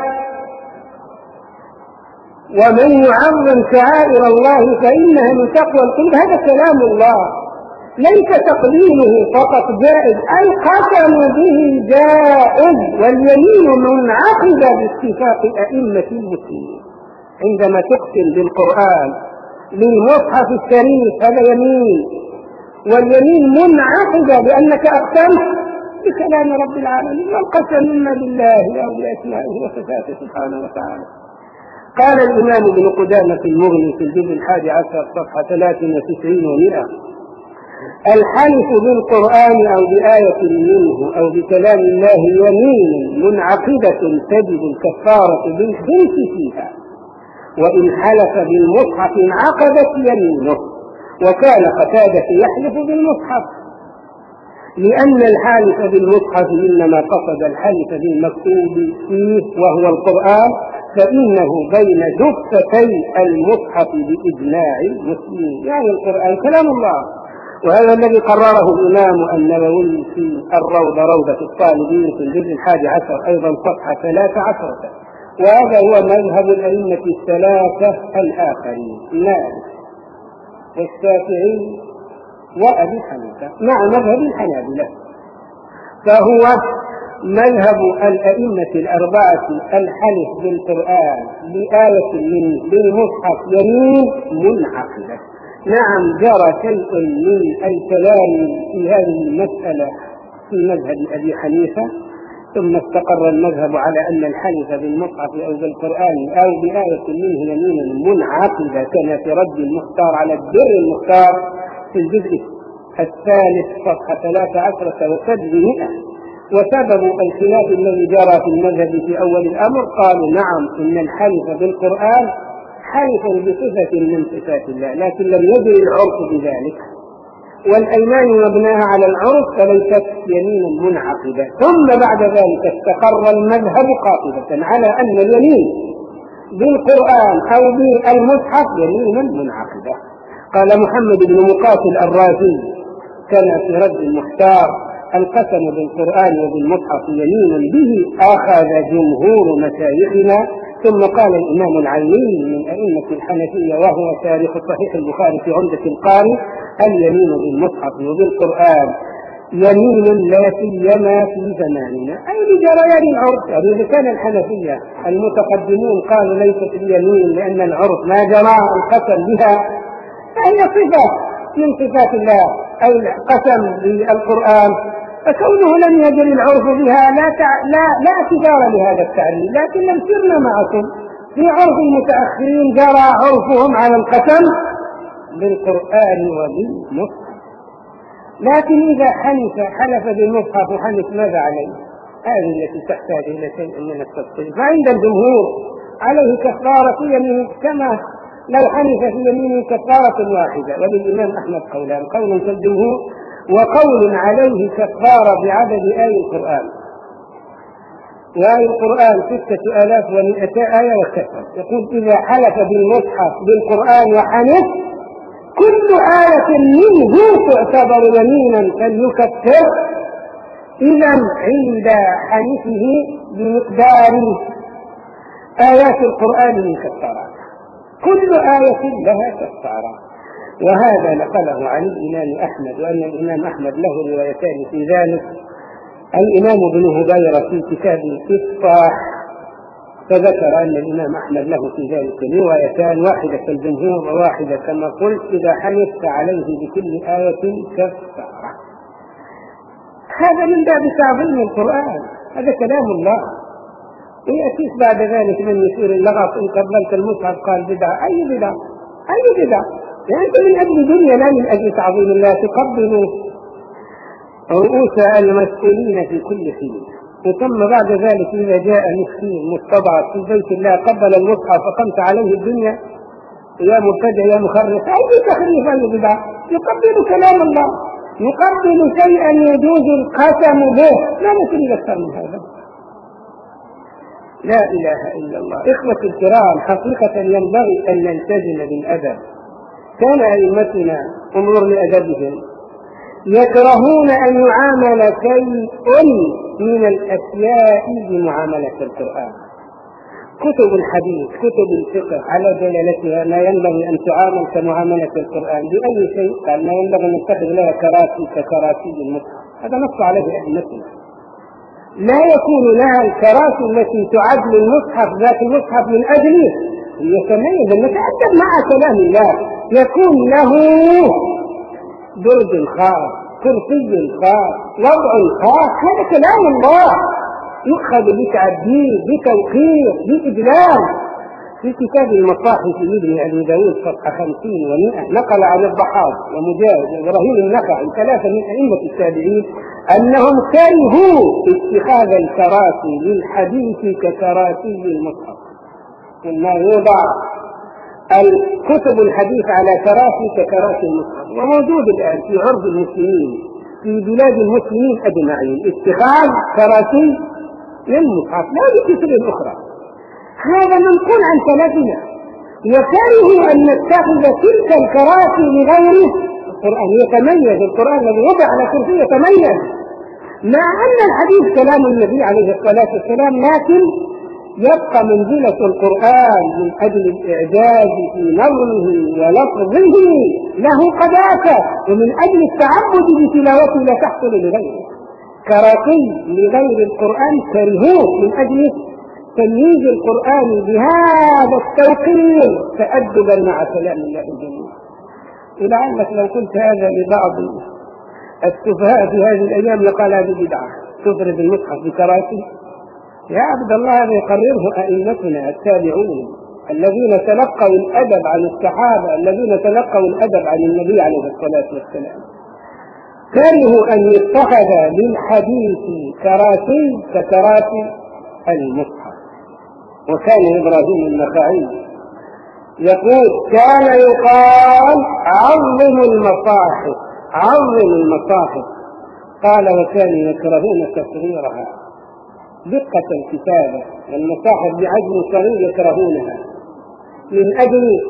Speaker 1: ومن يعظم شعائر الله فإنها من تقوى القلوب، هذا كلام الله، ليس تقبيله فقط جائز، القسم به جائز، واليمين منعقدة باتفاق أئمة المسلمين. عندما تقسم بالقرآن للمصحف الشريف هذا يمين، واليمين منعقدة بأنك أقسمت بكلام رب العالمين، والقسم إما بالله أو بأسمائه وصفاته سبحانه وتعالى. قال الإمام ابن قدامة في المغني في الجزء الحادي عشر صفحة ثلاث وتسعين ومئة: الحلف بالقرآن أو بآية منه أو بكلام الله يمين منعقدة تجب الكفارة بالحلف فيها، وإن حلف بالمصحف انعقدت يمينه. وكان قتادة يحلف بالمصحف، لأن الحالف بالمصحف إنما قصد الحلف بالمكتوب فيه وهو القرآن، فإنه بين جفتي المصحف بإجماع المسلمين، يعني القرآن كلام الله. وهذا الذي قرره الإمام النووي في الروضة روضة الطالبين في الجزء الحادي عشر أيضا صفحة ثلاث عشرة. وهذا هو مذهب الأئمة الثلاثة الآخرين: مالك والشافعي وأبي حنيفة مع مذهب الحنابلة. فهو مذهب الأئمة الأربعة الحلف بالقرآن بآية من بالمصحف يمين منعقدة. نعم جرى شيء من الكلام في هذه المسألة في مذهب أبي حنيفة، ثم استقر المذهب على أن الحلف بالمصحف أو بالقرآن أو بآية منه يمين منعقدة، كما في رد المختار على الدر المختار في الجزء الثالث صفحة ثلاث عشرة وسبعمائة. وسبب الخلاف الذي جرى في المذهب في أول الأمر قالوا نعم إن الحلف بالقرآن حلف بصفة من صفات الله، لكن لم يدري العرف بذلك، والأيمان مبناها على العرف فليست يمينا منعقدة. ثم بعد ذلك استقر المذهب قاطبة على أن اليمين بالقرآن أو بالمصحف يمينا منعقدة. قال محمد بن مقاتل الرازي كان في رد المختار: القسم بالقرآن وبالمصحف يمين به أخذ جمهور مشايخنا. ثم قال الإمام العيني من أئمة الحنفية وهو شارح صحيح البخاري في عمدة القاري: اليمين بالمصحف وبالقرآن يمين لا سيما في زماننا، أي لجريان العرف. يعني إذا كان الحنفية المتقدمون قالوا ليست اليمين لأن العرف ما جرى القسم بها، فهي صفة من صفات الله أو القسم بالقرآن، فكونه لم يجري العرف بها لا تع... لا لا اعتبار لهذا التعليل. لكن لم سرنا معكم في عرف المتأخرين جرى عرفهم على القسم بالقرآن وبالمصحف. لكن إذا حنف حلف بالمصحف وحنف ماذا عليه؟ هذه التي تحتاج إلى شيء من التفصيل. فعند الجمهور عليه كفارة يمين كما لو حنف في يمينه كفارة واحدة. وللإمام أحمد قولان: قول كالجمهور وقول عليه كفارة بعدد آي القرآن. وآي القرآن ستة آلاف ومئتا آية وكفر. يقول: إذا حلف بالمصحف بالقرآن وحنف كل آية منه تعتبر يمينا فليكفر. إذا عند حنفه بمقدار آيات القرآن من كفارات، كل آية لها كفارة. وهذا نقله عن الإمام أحمد، وأن الإمام أحمد له روايتان في ذلك. الإمام ابن هبيرة في كتاب الإفصاح فذكر أن الإمام أحمد له في ذلك روايتان: واحدة كالجمهور وواحدة كما قلت إذا حنفت عليه بكل آية كفارة. هذا من باب تعظيم القرآن، هذا كلام الله. يأتيك بعد ذلك من يشير اللغط: إن قبلت المصحف قال بدعة. أي بدعة؟ أي بدعة؟ يعني أنت من أجل دنيا لا من أجل تعظيم الله تقبلوا رؤوس المسؤولين في كل حين. وثم بعد ذلك إذا جاء مسكين مستضعف في بيت الله قبل المصحف فقمت عليه الدنيا: يا مبتدع يا مخرف. أي تخريف أي بدعة؟ يقبل كلام الله، يقبل شيئا يجوز القسم به. لا نسأل أكثر من هذا. لا إله إلا الله. إخوة الكرام، حقيقة ينبغي أن نلتزم بالأدب. كان أئمتنا انظر لأدبهم يكرهون أن يعامل شيء من الأشياء بمعاملة القرآن. كتب الحديث كتب الفقه على جلالتها لا ينبغي أن تعامل كمعاملة القرآن بأي شيء. قال لا ينبغي أن نتخذ لها كراسي ككراسي المصحف. هذا نص عليه أئمتنا. لا يكون لها الكراسي التي تعد للمصحف ذات المصحف من أجله يتميز أن نتأدب مع كلام الله. يكون له درج خاص، كرسي خاص، وضع خاص. هذا كلام الله يؤخذ بتعديل بتوقير بإجلال. في كتاب المصاحف لابن أبي داود صفحة خمسين ومئة نقل عن الضحاك ومجاهد وإبراهيم النخعي ثلاثة من أئمة التابعين أنهم كرهوا اتخاذ الكراسي للحديث ككراسي المصحف. إنما يوضع الكتب الحديث على كراسي ككراسي المصحف. وموجود الآن في عرض المسلمين في بلاد المسلمين أجمعين اتخاذ كراسي للمصحف لا لكتب أخرى. هذا منقول عن سلفنا. وكرهوا أن نتخذ تلك الكراسي لغيره. القرآن يتميز، القرآن الذي وضع على كرسي يتميز، مع أن الحديث كلام النبي عليه الصلاة والسلام، لكن يبقى منزلة القرآن من أجل الإعجاز في نظمه ولفظه له قداسة، ومن أجل التعبد بتلاوته لا تحصل لغيره. كراسي لغير القرآن كرهوه من أجل تمييز القرآن بهذا التوقير تأدبا مع كلام الله الجميل. ولعلك لو قلت هذا لبعض السفهاء في هذه الأيام لقال هذه بدعة تفرد المصحف بكراسي. يا عبد الله هذا يقرره أئمتنا التابعون الذين تلقوا الأدب عن الصحابة الذين تلقوا الأدب عن النبي عليه الصلاة والسلام. كرهوا أن يتخذ للحديث كراسي ككراسي المصحف. وكان إبراهيم النخعي يقول: كان يقال عظم المصاحف عظم المصاحف. قال: وكانوا يكرهون تصغيرها، دقة الكتابة، المصاحف بعجم صغير يكرهونها من أجل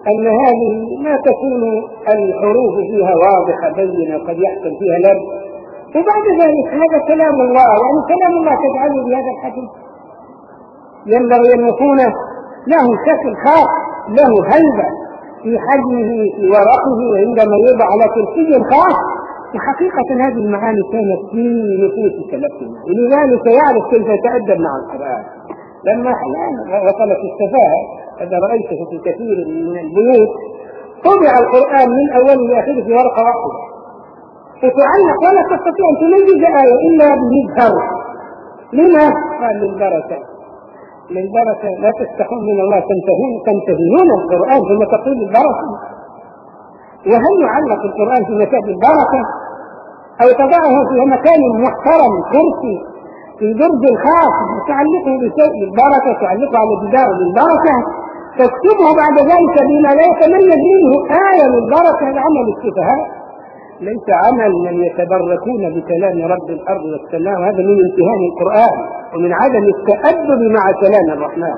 Speaker 1: أن هذه ما تكون الحروف فيها واضحة بينة وقد يحصل فيها لب، وبعد ذلك هذا كلام الله، يعني كلام الله تجعله بهذا الحجم، ينبغي أن يكون له شكل خاص، له هيبة في حجمه في ورقه وعندما يوضع على كرسي خاص. وحقيقة هذه المعاني كانت في نفوس سلفنا، ولذلك يعرف كيف يتأدب مع القرآن. لما أحيانا وصلت السفاهة، هذا رأيته في كثير من البيوت، طبع القرآن من أوله لآخره في ورقة واحدة وتعلق ولا تستطيع أن تميز آية إلا بمظهر. لما؟ قال للبركة، للبركة، لا تستحون من الله تنتهون تنتهون القرآن ثم تقول البركة. وهل يعلق القرآن في مكان البركة أو تضعه في مكان محترم كرسي في درج خاص تعلقه بشيء بالبركة، تعلقه على جدار بالبركة، تكتبه بعد ذلك بما لا يتميز منه آية للبركة؟ هذا عمل السفهاء، ليس عمل من يتبركون بكلام رب الأرض والسماء. هذا من امتهان القرآن ومن عدم التأدب مع كلام الرحمن.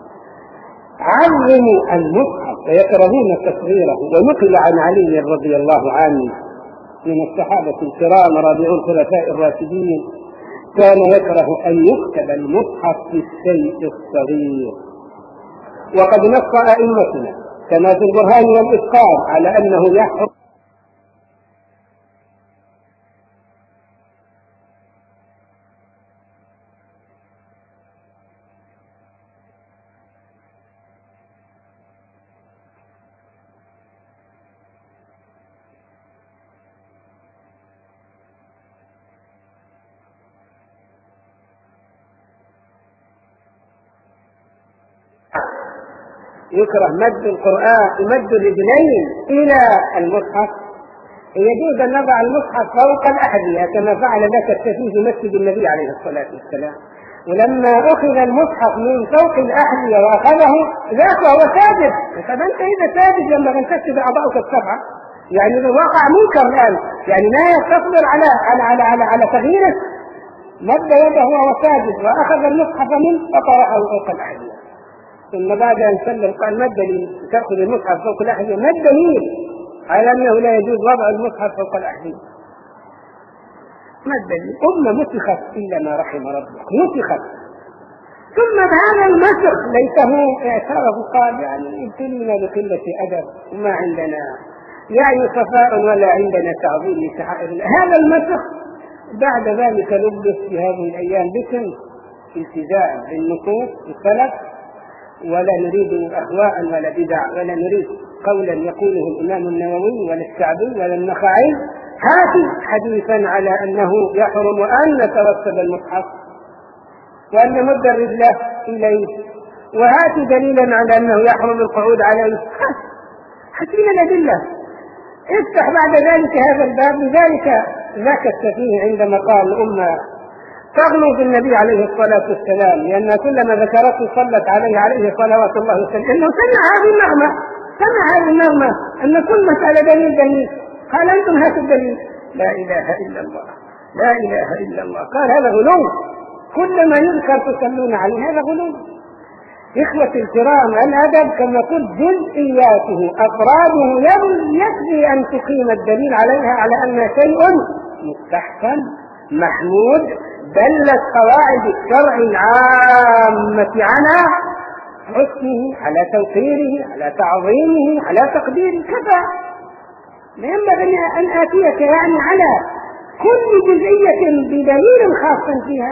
Speaker 1: علموا المصحف فيكرهون تصغيره. ونقل عن علي رضي الله عنه من الصحابة الكرام رابع الخلفاء الراشدين كان يكره أن يكتب المصحف في الشيء الصغير. وقد نص أئمتنا كما في البرهان والإتقان على أنه يحرم يكره مد القرآن مد الرجلين إلى المصحف. يجوز أن نضع المصحف فوق الأحذية كما فعل ذاك السفيه في مسجد النبي عليه الصلاة والسلام. ولما أخذ المصحف من فوق الأحذية وأخذه ذاك وهو ساجد، فأنت إذا ساجد لما تنتسب أعضاؤك السبعة، يعني الواقع منكر الآن، يعني ما يستصبر على على على على, على تغييره. مد يده وهو ساجد وأخذ المصحف منه فطرحه فوق الأحذية، ثم بعد أن سلم قال ما الدليل تأخذ المصحف فوق الأحذية؟ ما الدليل على أنه لا يجوز وضع المصحف فوق الأحذية؟ ما الدليل؟ أمة مسخت إلا ما رحم ربك، مسخت. ثم بهذا المسخ ليته اعترف قال يعني ابتلينا بقلة أدب وما عندنا يعني صفاء ولا عندنا تعظيم لشعائر الله. هذا المسخ بعد ذلك لبس في هذه الأيام باسم التزام بالنصوص السلف، ولا نريد أهواء ولا بدع، ولا نريد قولا يقوله الإمام النووي ولا الشعبي ولا النخعي. هاتي حديثا على أنه يحرم أن نترتب المصحف وأن نمد الرجل إليه، وهاتي دليلا على أنه يحرم القعود عليه. حسين الأدلة. افتح بعد ذلك هذا الباب. لذلك ذاك السفيه عندما قال الأمة تغلو بالنبي عليه الصلاة والسلام لأن كلما ذكرته صلت عليه عليه صلوات الله وسلم، إنه سمع هذه النغمة، سمع هذه النغمة أن كل مسألة دليل دليل. قال أنتم هاتوا الدليل. لا إله إلا الله، لا إله إلا الله. قال هذا غلو، كلما يذكر تصلون عليه، هذا غلو. إخوة الكرام، الأدب كما قلت جزئياته أفراده يكفي أن تقيم الدليل عليها على أنها شيء مستحسن محمود دلت قواعد الشرع العامة على حسنه، على توقيره، على تعظيمه، على تقديره. كفى. لا ينبغي أن آتيك يعني على كل جزئية بدليل خاص فيها.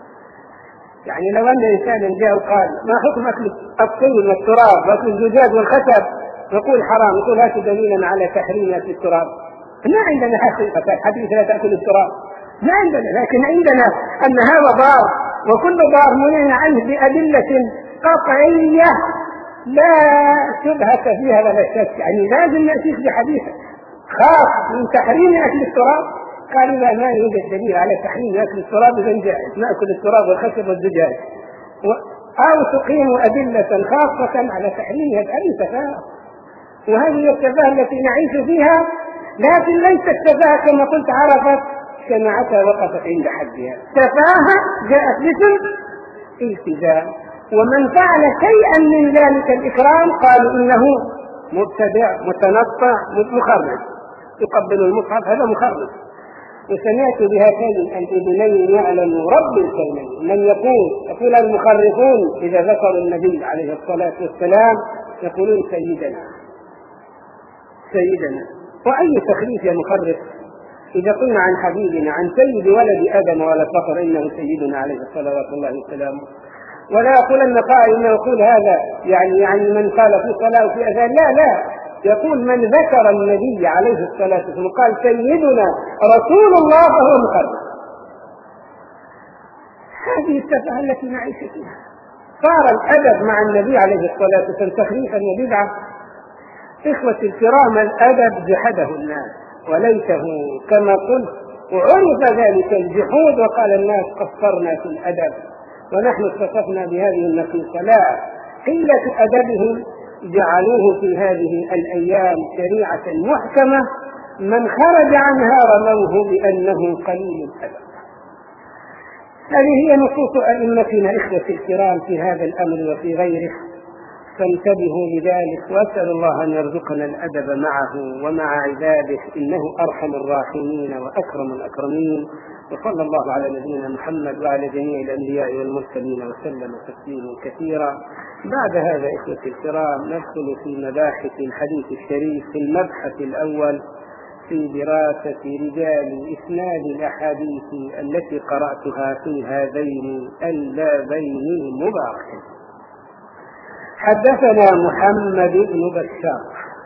Speaker 1: يعني لو أن إنسانا جاء وقال ما حكم أكل الطين والتراب وأكل الزجاج والخشب، يقول حرام، يقول هات دليلا على تحريم أكل التراب. ما عندنا حقيقة حديث لا تأكل التراب، ما عندنا، لكن عندنا أن هذا ضار وكل ضار منهي عنه بأدلة قطعية لا شبهة فيها ولا شك. يعني لازم نأتيك بحديث خاص من تحريم أكل التراب. قال لا، ما يوجد دليل على تحريم أكل التراب إذن جائز نأكل التراب والخشب والزجاج، أو تقيم أدلة خاصة على تحريمها. هذه سفاهة، وهذه السفاهة التي نعيش فيها. لكن ليست سفاهة كما قلت عرفت سمعتها وقفت عند حدها. سفاهة جاءت باسم التزام، ومن فعل شيئا من ذلك الإكرام قالوا إنه مبتدع متنطع مخرج، يقبل المصحف هذا مخرج. وسمعت بهاتين الأذنين يعلم رب الكونين من يقول يقول المخرفون إذا ذكروا النبي عليه الصلاة والسلام يقولون سيدنا سيدنا. وأي تخريف يا مخرف إذا قلنا عن حبيبنا عن سيد ولد آدم ولا فخر إنه سيدنا عليه الصلاة والسلام. ولا يقول أن قائل يقول هذا يعني يعني من قال في صلاة وفي أذان، لا لا، يقول من ذكر النبي عليه الصلاة والسلام قال سيدنا رسول الله فهو مخرف. هذه السفاهة التي نعيش فيها. صار الأدب مع النبي عليه الصلاة والسلام تخريفا وبدعة. إخوة الكرام، الأدب جحده الناس وليته كما قلت، وعرف ذلك الجحود وقال الناس قصرنا في الأدب ونحن اتصفنا بهذه النقيصة. لا، قلة أدبهم جعلوه في هذه الأيام شريعة محكمة، من خرج عنها رموه بأنه قليل الأدب. هذه هي نصوص أئمتنا إخوة الكرام في هذا الأمر وفي غيره، فانتبهوا لذلك، وأسأل الله أن يرزقنا الأدب معه ومع عباده إنه أرحم الراحمين وأكرم الأكرمين. وصلى الله على نبينا محمد وعلى جميع الأنبياء والمرسلين وسلم تسليما كثيرا. بعد هذا إخوة الكرام ندخل في مباحث الحديث الشريف في المبحث الأول في دراسة رجال إسناد الأحاديث التي قرأتها في هذين البابين المباركين. حدثنا محمد بن بشار،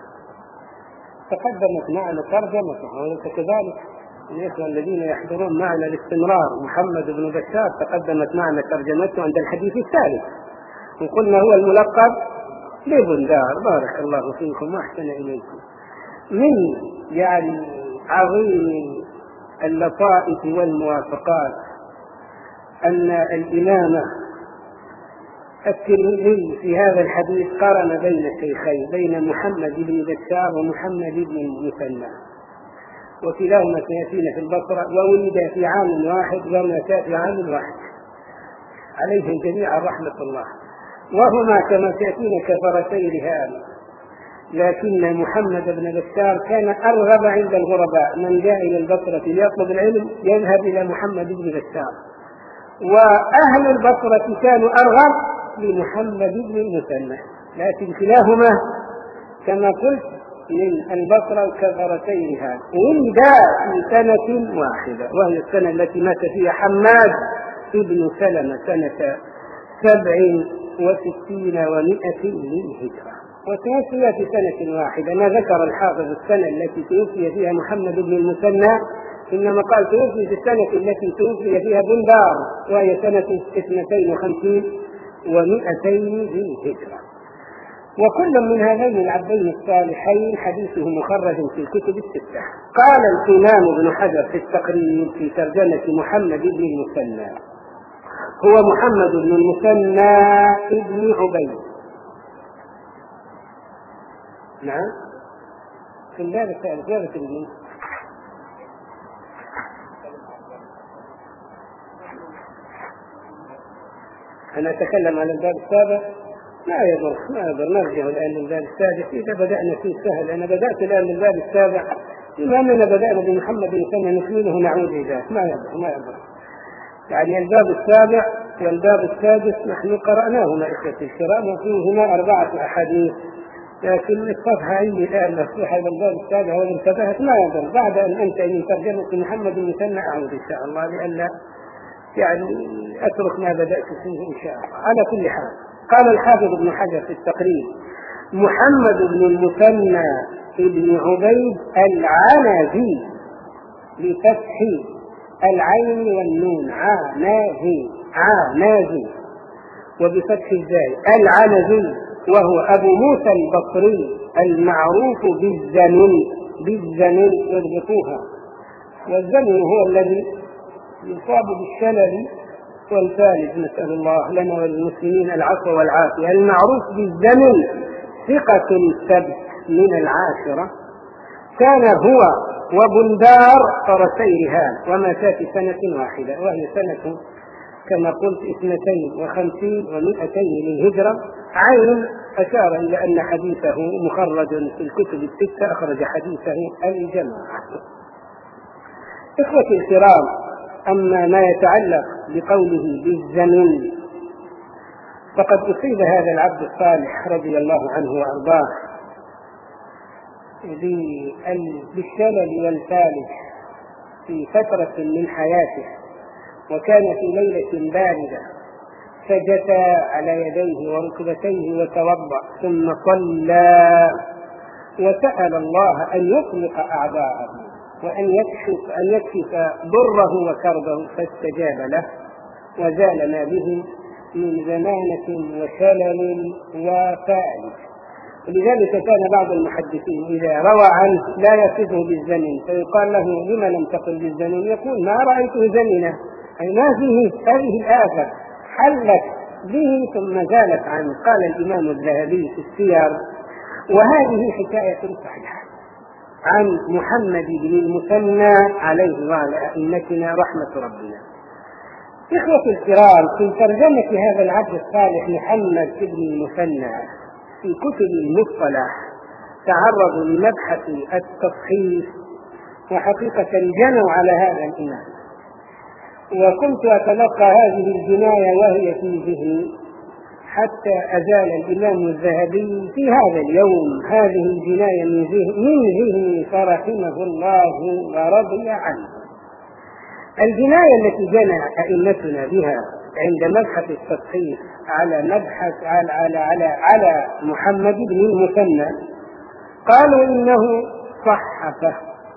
Speaker 1: تقدمت معنا ترجمته وليس كذلك الإخوة الذين يحضرون معنا الاستمرار. محمد بن بشار تقدمت معنا ترجمته عند الحديث الثالث، وقلنا هو الملقب لبندار. بارك الله فيكم وأحسن إليكم. من يعني عظيم اللطائف والموافقات أن الإمام الترمذي في هذا الحديث قارن بين الشيخين، بين محمد بن بشار ومحمد بن المثنى، وكلاهما سيأتينا في البصرة، وولد في عام واحد ومات في عام واحد، عليهم جميعا رحمة الله، وهما كما سيأتينا كفرسي رهان. لكن محمد بن بشار كان أرغب عند الغرباء، من جاء إلى البصرة ليطلب العلم يذهب إلى محمد بن بشار، وأهل البصرة كانوا أرغب لمحمد بن المثنى، لكن كلاهما كما قلت من البصرة كفرسي رهان. ولدا في سنة واحدة وهي السنة التي مات فيها حماد بن سلمة سنة سبع وستين ومائة للهجرة، وتوفي في سنة واحدة. ما ذكر الحافظ السنة التي توفي فيها محمد بن المثنى، إنما قال توفي في السنة التي توفي فيها بندار وهي سنة اثنتين وخمسين ومائتين للهجرة. وكل من هذين العبدين الصالحين حديثه مخرج في الكتب الستة. قال الإمام ابن حجر في التقريب في ترجمة محمد بن المثنى: هو محمد بن المثنى ابن عبيد. نعم، في الباب الثالث باب التلميذ. أنا أتكلم عن الباب السابع، ما يضر ما يضر نرجع الآن للباب السادس. إذا بدأنا فيه سهل، أنا بدأت الآن للباب السابع، بما أننا بدأنا بمحمد بن سنة نكمله نعود إليه، ما يضر ما يضر. يعني الباب السابع والباب السادس نحن قرأناهما إخوتي الكرام، وفيهما أربعة أحاديث، لكن الصفحة عندي الآن مفتوحة إلى الباب السابع وإن انتبهت ما يضر. بعد أن أنتهي من ترجمة محمد بن سنة أعود إن شاء الله، لأن يعني أترك ما بدأت فيه إن شاء الله. على كل حال، قال الحافظ ابن حجر في التقريب: محمد بن المثنى ابن عبيد العنزي، بفتح العين والنون، عنازي عنازي، وبفتح الزاي العنزي، وهو أبو موسى البصري المعروف بالزمن بالزمن يربطوها، والزمن هو الذي يصاب بالشلل والفالج، نسأل الله لنا وللمسلمين العفو والعافية. المعروف بالزمن ثقة السبت من العاشرة، كان هو وبندار فرسي رهان، ومات في سنة واحدة وهي سنة كما قلت اثنتين وخمسين ومئتين للهجرة، عين أشار إلى أن حديثه مخرج في الكتب الستة، أخرج حديثه الجماعة. إخوتي الكرام، أما ما يتعلق بقوله بالزمن فقد أصيب هذا العبد الصالح رضي الله عنه وأرضاه بالشلل والفالج في فترة من حياته، وكان في ليلة باردة فجثى على يديه وركبتيه وتوضأ ثم صلى وسأل الله أن يطلق أعداءه وأن يكشف أن يكشف ضره وكربه، فاستجاب له وزال ما به من زمانة وشلل وفالج. ولذلك كان بعض المحدثين إذا روى عنه لا يصفه بالزمن فيقال له لما لم تقل بالزمن؟ يقول ما رأيته زمنا، أي ما فيه هذه الآفة، حلت به ثم زالت عنه. قال الإمام الذهبي في السير: وهذه حكاية صحيحة عن محمد بن المثنى عليه وعلى أئمتنا رحمة ربنا. إخوة الكرام، في ترجمة هذا العبد الصالح محمد بن المثنى في كتب المصطلح تعرضوا لمبحث التصحيح، وحقيقة جنوا على هذا الإمام، وكنت أتلقى هذه الجناية وهي في ذهني حتى أزال الإمام الذهبي في هذا اليوم هذه الجناية من ذهني فرحمه الله ورضي عنه. الجناية التي جنى أئمتنا بها عند مبحث التصحيح على مبحث على على على, على محمد بن المثنى قالوا إنه صحف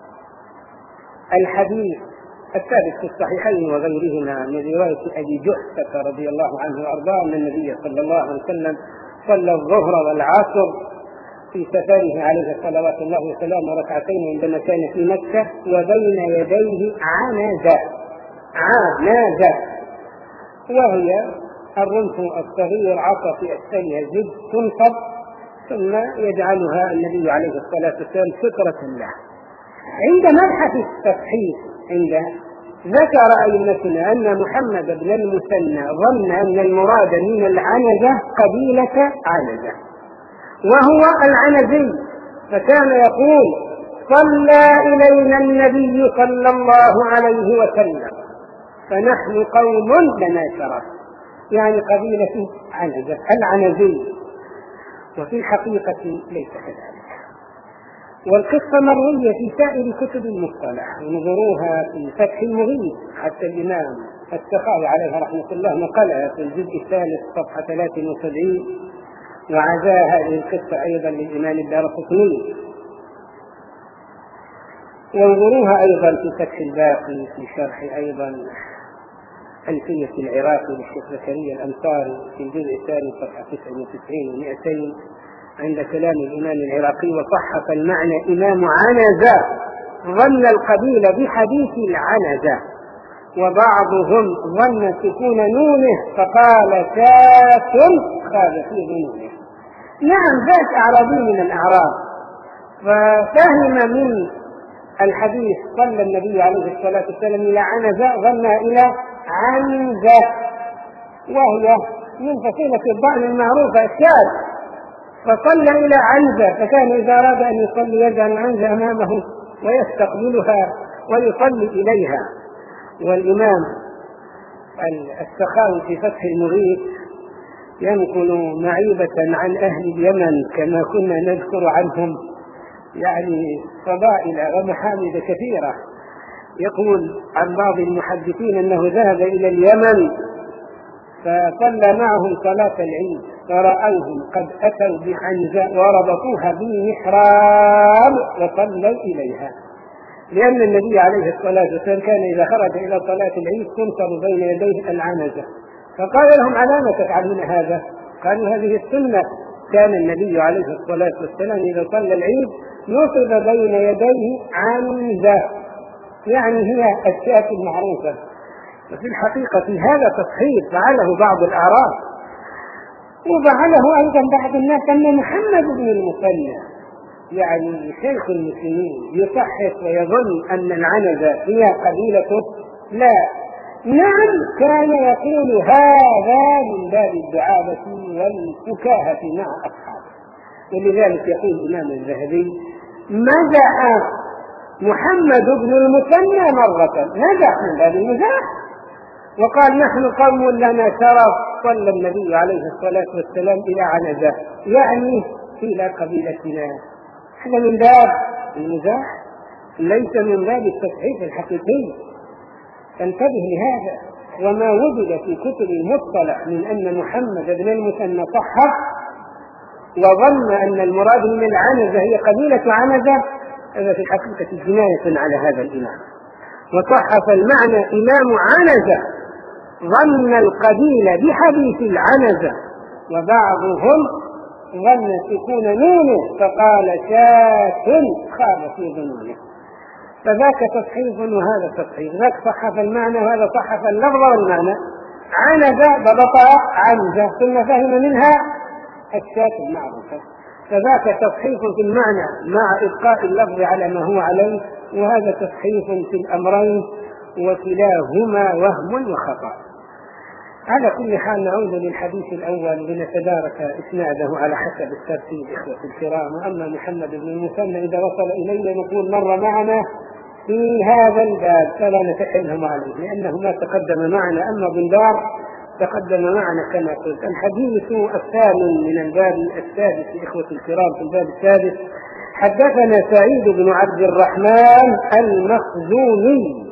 Speaker 1: الحديث الثابت في الصحيحين وغيرهما من رواية أبي جحفة رضي الله عنه وأرضاه أن النبي صلى الله عليه وسلم صلى الظهر والعصر في سفره عليه صلوات الله وسلامه ركعتين عندما كان في مكة، وبين يديه عنزة عنزة وهي الرمح الصغير عصا في أسفلها زد تنصب ثم يجعلها النبي عليه الصلاة والسلام سترة له. عند مبحث التصحيح عند ذكر أئمتنا أن محمد بن المثنى ظن أن المراد من العنزة قبيلة عنزة وهو العنزي، فكان يقول: صلى إلينا النبي صلى الله عليه وسلم فنحن قوم لنا شرف، يعني قبيلة عنزة العنزي، وفي الحقيقة ليس كذلك. والقصة مروية في سائر كتب المصطلح، ونظروها في فتح المغيث حتى الإمام السخاوي عليه رحمة الله نقلها في الجزء الثالث صفحة ثلاثة وسبعين، وعزاها هذه القصة أيضا للإمام الدارقطني. وانظروها أيضا في فتح الباقي في شرح أيضا ألفية العراقي للشيخ زكريا الأنصاري في الجزء الثاني صفحة تسعة وتسعين ومئتين عند كلام الإمام العراقي: وصحف المعنى إمام عنزة ظن القبيلة بحديث العنزة، وبعضهم ظن سكون نونه فقال شاك خاب في ظنونه. نعم، ذات أعرابي من الأعراب ففهم من الحديث صلى النبي عليه الصلاة والسلام إلى عنزة ظنها إلى عنزة، وهي من فصيلة الضأن المعروفة الشاذ، فصلى إلى عنزة، فكان إذا أراد أن يصلي يجعل عنزة أمامه ويستقبلها ويصلي إليها. والإمام السخاوي في فتح المغيث ينقل معيبة عن أهل اليمن كما كنا نذكر عنهم يعني فضائل ومحامد كثيرة. يقول عن بعض المحدثين أنه ذهب إلى اليمن فصلى معهم صلاة العيد فرأوهم قد أتوا بعنزة وربطوها بالمحراب وصلوا إليها، لأن النبي عليه الصلاة والسلام كان إذا خرج إلى صلاة العيد تنصب بين يديه العنزة، فقال لهم: على ما تفعلون هذا؟ قالوا: هذه السنة، كان النبي عليه الصلاة والسلام إذا صلى العيد نصب بين يديه عنزة، يعني هي الشاة المعروفة. وفي الحقيقة هذا تصحيح فعله بعض الأعراب، وفعله أيضا بعض الناس، أن محمد بن المثنى يعني شيخ المسلمين يصحح ويظن أن العنزة هي قبيلته. لا، نعم كان يقول هذا من باب الدعابة والفكاهة مع أصحابه. ولذلك يقول الإمام الذهبي مدح محمد بن المثنى مرة، مدح من باب المزاح، وقال نحن قوم لنا شرف، صلى النبي عليه الصلاة والسلام إلى عنزة يعني إلى قبيلتنا. هذا من باب المزاح ليس من باب التصحيح الحقيقي. فانتبه لهذا. وما وجد في كتب المصطلح من أن محمد بن المثنى صحف وظن أن المراد من العنزة هي قبيلة عنزة، هذا في الحقيقة جناية على هذا الإمام. وصحف المعنى إمام عنزة ظن القبيلة بحديث العنزة، وبعضهم ظن سكون نونه فقال شاة خاب في ظنونه. فذاك تصحيف وهذا تصحيف، ذاك صحف المعنى وهذا صحف اللفظ والمعنى. عنزة ضبطها عنزة ثم فهم منها الشاة المعروفة، فذاك تصحيف في المعنى مع إبقاء اللفظ على ما هو عليه، وهذا تصحيف في الأمرين وكلاهما وهم وخطأ. على كل حال نعود للحديث الأول لنتدارك إسناده على حسب الترتيب إخوة الكرام. وأما محمد بن المثنى إذا وصل إلينا نقول مر معنا في هذا الباب فلا نتكلم عليه لأنه ما تقدم معنا. أما بندار تقدم معنا كما قلت. الحديث الثامن من الباب السادس إخوة الكرام في الباب السادس حدثنا سعيد بن عبد الرحمن المخزومي.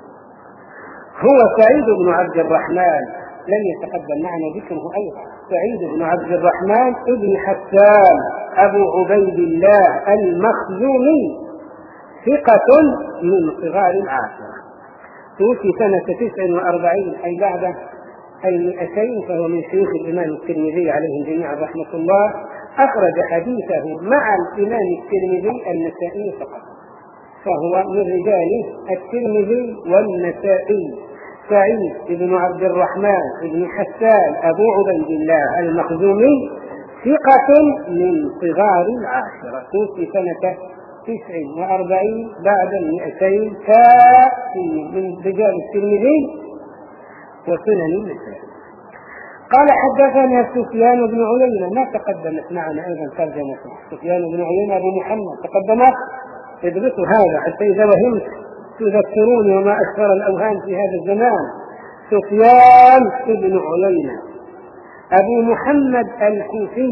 Speaker 1: هو سعيد بن عبد الرحمن لم يتقدم معنا ذكره أيضا. سعيد بن عبد الرحمن ابن حسان أبو عبيد الله المخزومي ثقة من صغار العاشرة، توفي سنة تسع وأربعين أي بعد أي مئتين، فهو من شيوخ الإمام الترمذي عليهم جميعا رحمة الله. أخرج حديثه مع الإمام الترمذي النسائي فقط، فهو من رجال الترمذي والنسائي. سعيد بن عبد الرحمن بن حسان أبو عبيد الله المخزومي ثقة من صغار العاشرة، توفي سنة تسع وأربعين بعد المئتين، كافي من رجال الترمذي وسنن النسائي. قال حدثنا سفيان بن عيينة، ما تقدمت معنا أيضا ترجمته. سفيان بن عيينة أبو محمد تقدمت، ادرسوا هذا حتى إذا وهمت تذكروني وما أكثر الأوهام في هذا الزمان. سفيان بن عيينة أبو محمد الكوفي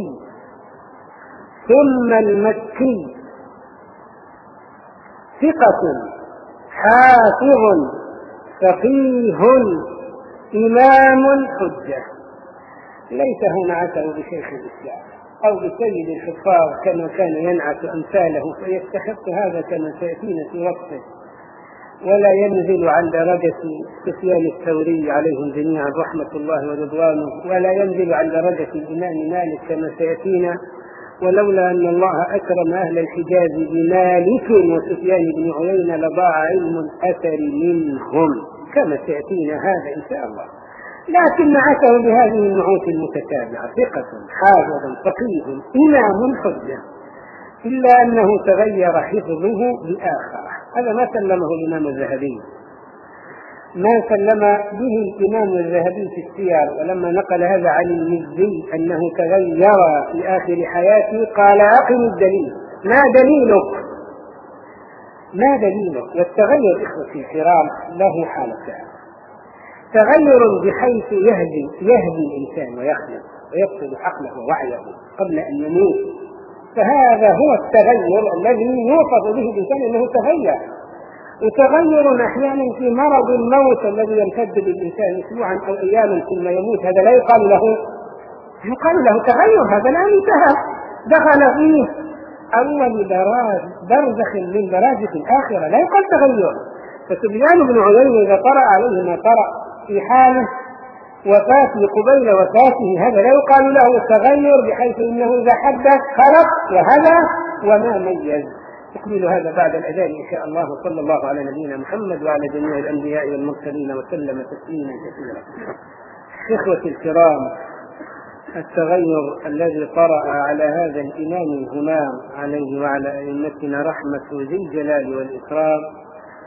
Speaker 1: ثم المكي، ثقة حافظ فقيه إمام حجة، ليس هو نعته بشيخ الإسلام أو بسيد الحفاظ كما كان ينعت أمثاله فيستحق هذا كما سيأتينا في وقته، ولا ينزل عن درجة سفيان الثوري عليهم جميعا رحمة الله ورضوانه، ولا ينزل عن درجة الإمام مالك كما سيأتينا. ولولا أن الله أكرم أهل الحجاز بمالك وسفيان بن عيينة لضاع علم الأثر منهم كما سيأتينا هذا إن شاء الله. لكن نعته بهذه النعوت المتتابعة، ثقة حافظ فقيه إمام حجة، إلا أنه تغير حفظه بآخر. هذا ما سلمه الإمام الذهبي، ما سلم به الإمام الذهبي في السير، ولما نقل هذا عن المزي أنه تغير في آخر حياته قال أقم الدليل، ما دليلك ما دليلك والتغير إخوتي الكرام له حالتان: تغير بحيث يهدي يهدي الإنسان ويخلق ويفقد عقله ووعيه قبل أن يموت، فهذا هو التغير الذي يوصف به الإنسان أنه تغير. وتغير أحيانا في مرض الموت الذي يمتد بالإنسان أسبوعا أو أياما ثم يموت، هذا لا يقال له يقال له تغير، هذا الآن انتهى، دخل فيه أول برزخ من برازخ الآخرة، لا يقال تغير. فسفيان بن عيينة إذا طرأ عليه ما طرأ في حاله وفاته قبيل وفاته هذا لا يقال له تغير، بحيث إنه إذا حدث خلق وهذا وما ميز. تكمل هذا بعد الأذان إن شاء الله. صلى الله على نبينا محمد وعلى جميع الأنبياء والمرسلين وسلم تسليما كثيرا. إخوتي الكرام، التغير الذي طرأ على هذا الإمام الهمام عليه وعلى أئمتنا رحمة ذي الجلال والإكرام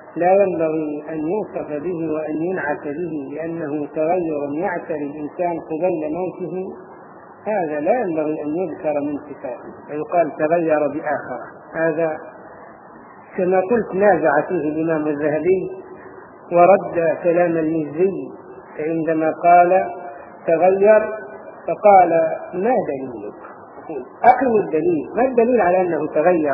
Speaker 1: لا ينبغي أن يوصف به وأن ينعت به لأنه تغير يعتري الإنسان قبل موته، هذا لا ينبغي أن يذكر من صفاته ويقال تغير بآخر. هذا كما قلت نازع فيه الإمام الذهبي ورد كلام المزي عندما قال تغير، فقال ما دليلك؟ أقم الدليل، ما الدليل على أنه تغير؟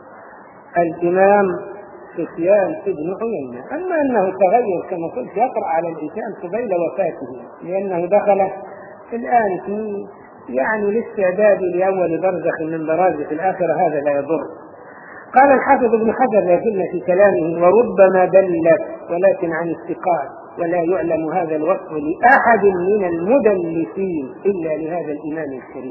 Speaker 1: الإمام سفيان بن عيينة. أما أنه تغير كما قلت يقرأ على الإنسان قبيل وفاته، لأنه دخل الآن في يعني الاستعداد لأول برزخ من برازخ الآخرة، هذا لا يضر. قال الحافظ ابن حجر لكن في كلامه وربما دلت ولكن عن الثقات، ولا يعلم هذا الوصف لأحد من المدلسين إلا لهذا الإمام الكريم.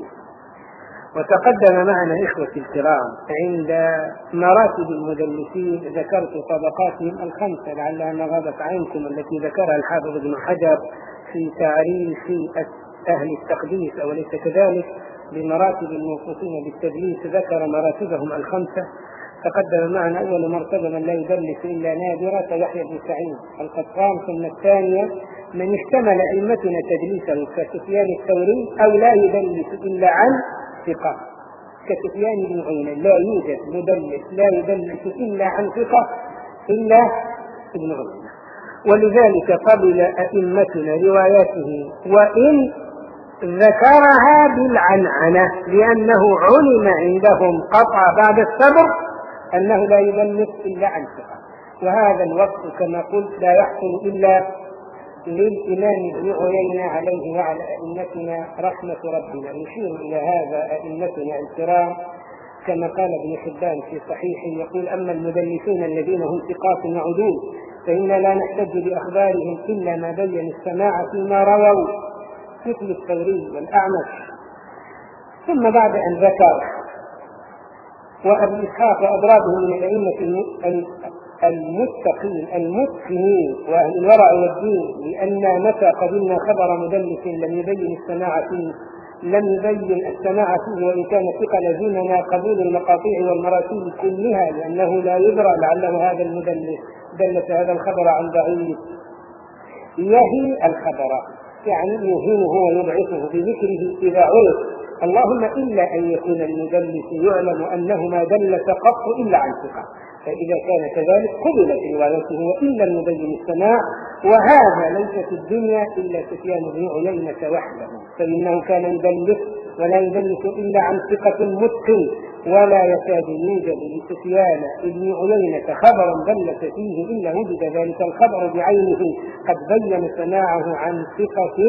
Speaker 1: وتقدم معنا إخوتي الكرام عند مراتب المدلسين ذكرت طبقاتهم الخمسة لعلها ما غابت عنكم، التي ذكرها الحافظ ابن حجر في تعريف أهل التقديس أو ليس كذلك بمراتب الموصوفين بالتدليس، ذكر مراتبهم الخمسة. تقدم معنا أول مرتبة من لا يدلس إلا نادرة يحيى بن سعيد القطان، ثم الثانية من اشتمل أئمتنا تدليسه كسفيان الثوري أو لا يدلس إلا عن ثقة كسفيان بن عيينة، لا يوجد مدلس لا يدلس إلا عن ثقة إلا ابن عيينة. ولذلك قبل أئمتنا رواياته وإن ذكرها بالعنعنة، لأنه علم عندهم قطع بعد الصبر أنه لا يدلس إلا عن ثقة. وهذا الوصف كما قلت لا يحصل إلا للإمام ابن عيينة عليه وعلى أئمتنا رحمة ربنا. نشير إلى هذا أئمتنا الكرام كما قال ابن حبان في صحيحه يقول أما المدلسون الذين هم ثقات وعدول فإنا لا نحتج بأخبارهم إلا ما بين السماع فيما رووا مثل الثوري والأعمش. ثم بعد أن ذكر وأبي إسحاق وأضرابه من الأئمة المتقين المتقنين وأهل الورع والدين، لأن متى قبلنا خبر مدلس لم يبين السماع فيه لم يبين السماع فيه وإن كان ثقة لزمنا قبول المقاطيع والمراسيل كلها، لأنه لا يدرى لعله هذا المدلس دلس هذا الخبر عن ضعيف يهي الخبر، يعني يهينه ويضعفه بذكره إذا عرف، اللهم إلا أن يكون المدلس يعلم أنه ما دلس قط إلا عن ثقة، فإذا كان كذلك قبلت روايته وإن لم يبين السماع. وهذا ليس في الدنيا إلا سفيان بن عيينة وحده، فإنه كان يدلس ولا يدلس إلا عن ثقة متقن، ولا يكاد يوجد لسفيان بن عيينة خبر دلس فيه إلا وجد ذلك الخبر بعينه قد بين سماعه عن ثقة.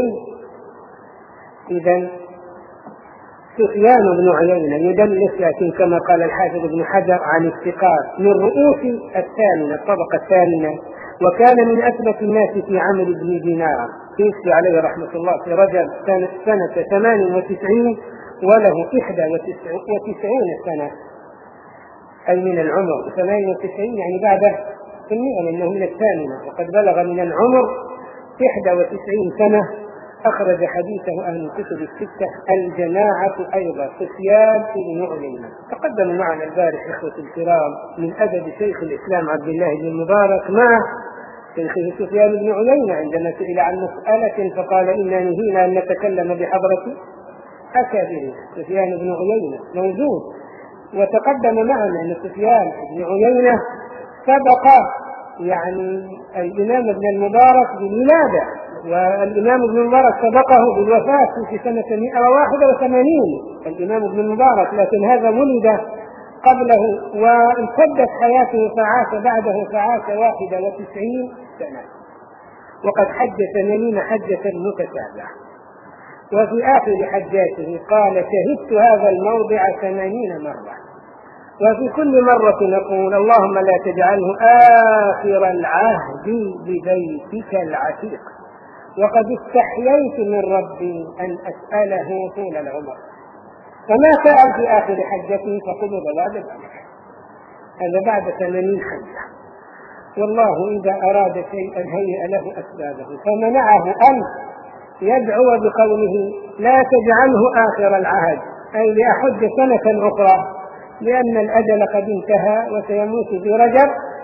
Speaker 1: إذن سفيان بن عيينة يدلس لكن كما قال الحافظ ابن حجر عن الثقات من رؤوس الثامنة الطبقة الثامنة، وكان من أثبت الناس في عمرو بن دينار يوفي عليه رحمة الله في رجب سنة, سنة ثمان وتسعين وله إحدى وتسعين سنة أي من العمر، ثمان وتسعين يعني بعد المئة لأنه من الثامنة، وقد بلغ من العمر إحدى وتسعين سنة. أخرج حديثه أهل الكتب الستة الجماعة أيضا سفيان بن عيينة. تقدم معنا البارح إخوة الكرام من أدب شيخ الإسلام عبد الله بن المبارك مع شيخه سفيان بن عيينة عندما سئل عن مسألة فقال إنا نهينا أن نتكلم بحضرة أكابر سفيان بن عيينة موجود. وتقدم معنا أن سفيان بن عيينة سبق يعني الإمام ابن المبارك بالولادة، والإمام ابن المبارك سبقه بالوفاة في سنة مئة وواحد وثمانين الإمام ابن المبارك، لكن هذا ولد قبله وامتدت حياته فعاش بعده فعاش واحد وتسعين سنة، وقد حج ثمانين حجة متتابعة. وفي آخر حجاته قال شهدت هذا الموضع ثمانين مرة، وفي كل مرة نقول اللهم لا تجعله آخر العهد ببيتك العتيق، وقد استحييت من ربي أن أسأله طول العمر، فما سأل في آخر حجته فقبض بعد ذلك، هذا بعد ثمانين حجة. والله إذا أراد شيئا هيئ له أسبابه، فمنعه أن يدعو بقوله لا تجعله آخر العهد أي لأحج سنة أخرى، لأن الأجل قد انتهى وسيموت في رجب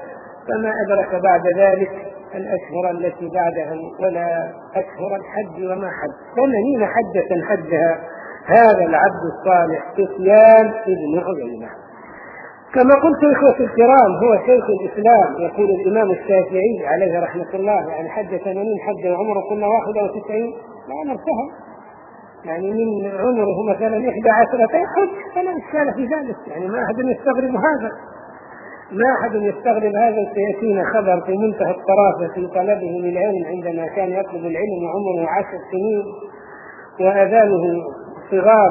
Speaker 1: فما أدرك بعد ذلك الأشهر التي بعدها ولا أشهر الحج وما حج. ثمانين حجة حجها هذا العبد الصالح سفيان بن عيينة. كما قلت إخوة الكرام هو شيخ الإسلام. يقول الإمام الشافعي عليه رحمة الله يعني حج ثمانين حجة وعمره كنا واحد وتسعين، لا أمر سهل، يعني من عمره مثلا إحدى عشرة حج فلا إشكال في ذلك، يعني ما أحد يستغرب هذا، ما أحد يستغرب هذا. سيأتينا خبر في منتهى الطرافة في طلبه للعلم عندما كان يطلب العلم وعمره عشر سنين وآذانه صغار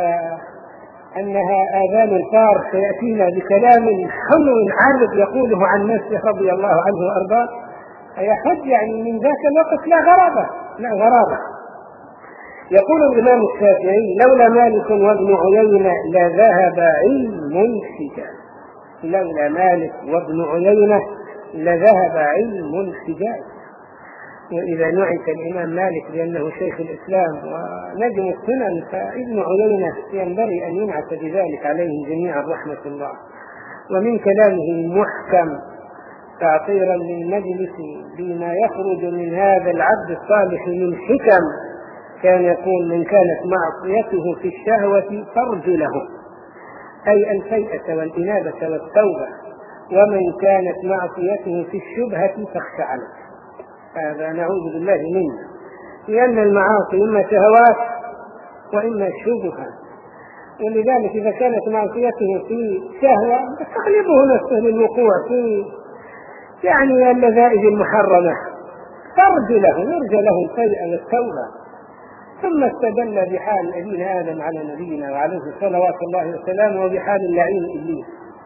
Speaker 1: كأنها آذان الفار. سيأتينا بكلام حلو عرض يقوله عن نفسه رضي الله عنه وأرضاه. أي حج يعني من ذاك الوقت لا غرابة، لا غرابة. يقول الإمام الشافعي لولا مالك وابن عيينة لذهب علم الحجاز. لولا مالك وابن عيينة لذهب علم الحجاز. وإذا نعت الإمام مالك بأنه شيخ الإسلام ونجم السنن فابن عيينة ينبغي أن ينعت بذلك عليهم جميعا رحمة الله. ومن كلامه المحكم تعطيرا للمجلس بما يخرج من هذا العبد الصالح من حكم كان يقول من كانت معصيته في الشهوة فارج له، أي الفيئة والإنابة والتوبة، ومن كانت معصيته في الشبهة فاخشى عنه. هذا نعوذ بالله منه، لأن المعاصي إما شهوات وإما شبهة. ولذلك إذا كانت معصيته في شهوة تقلبه نفسه للوقوع في يعني اللذائذ المحرمة، فارج له، يرجى له الفيئة والتوبة. ثم استدل بحال أبينا آدم على نبينا وعليه صلوات الله وسلامه وبحال اللعين إبليس.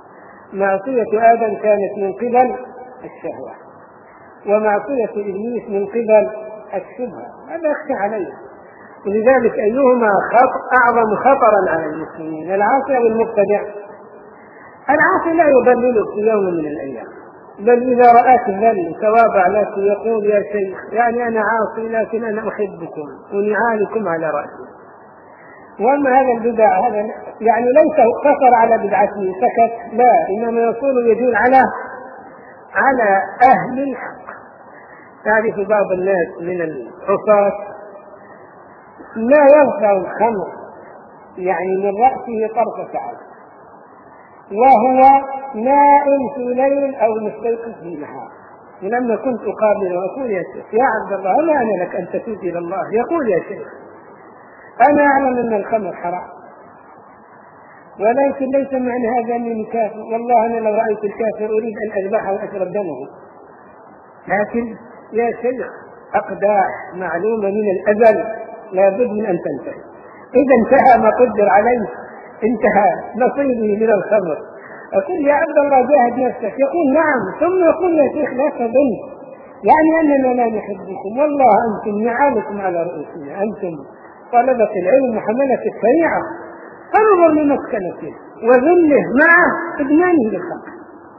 Speaker 1: معصية آدم كانت من قبل الشهوة، ومعصية إبليس من قبل الشبهة. هذا يخشى عليه. ولذلك أيهما خط أعظم خطرا على المسلمين، العاصي أو المبتدع؟ العاصي لا يضللك في يوم من الأيام، بل إذا رأت الذل تواضع لك يقول يا شيخ يعني أنا عاصي لكن أنا أحبكم ونعالكم على رأسي. وأما هذا البدع هذا يعني ليس اقتصر على بدعته سكت، لا، إنما يصول يدل على على أهل الحق. تعرف بعض الناس من العصاة لا يرفع الخمر يعني من رأسه طرف ساعة وهو نائم في ليل أو مستيقظ في نهار. ولما كنت أقابله وأقول يا شيخ يا عبد الله ما أنا لك أن تتوب إلى الله، يقول يا شيخ أنا أعلم أن الخمر حرام ولكن ليس معنى هذا أنني كافر، والله أنا لو رأيت الكافر أريد أن أذبحه وأشرب دمه. لكن يا شيخ أقداح معلومة من الأزل لابد من أن تنتهي، إذا انتهى ما قدر عليه انتهى نصيبه من الخمر. أقول يا عبد الله جاهد نفسك، يقول نعم، ثم يقول يا شيخ لا تظن يعني أننا لا نحبكم، والله أنتم نعالكم على رؤوسنا، أنتم طلبة العلم وحملة الشريعة، انظر لمسكنته وذله مع إدمانه للخمر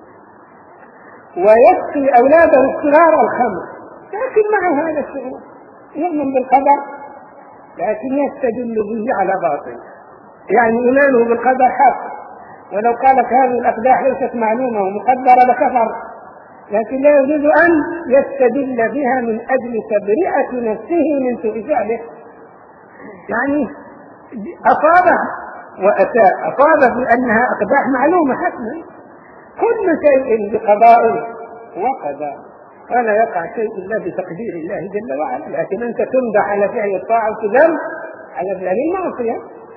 Speaker 1: ويسقي أولاده الصغار الخمر، لكن مع هذا الشعور يؤمن بالقدر لكن يستدل به على باطل، يعني إيمانه بالقدر حق، ولو قالت هذه الأقداح ليست معلومة ومقدرة لكفر، لكن لا يريد أن يستدل بها من أجل تبرئة نفسه من سوء فعله. يعني أصابه وأساء، أصابه بأنها أقداح معلومة حتما، كل شيء بقضاء وقدر ولا يقع شيء إلا بتقدير الله جل وعلا. لكن أنت تمدح على فعل الطاعة وتذم على فعل المعصية.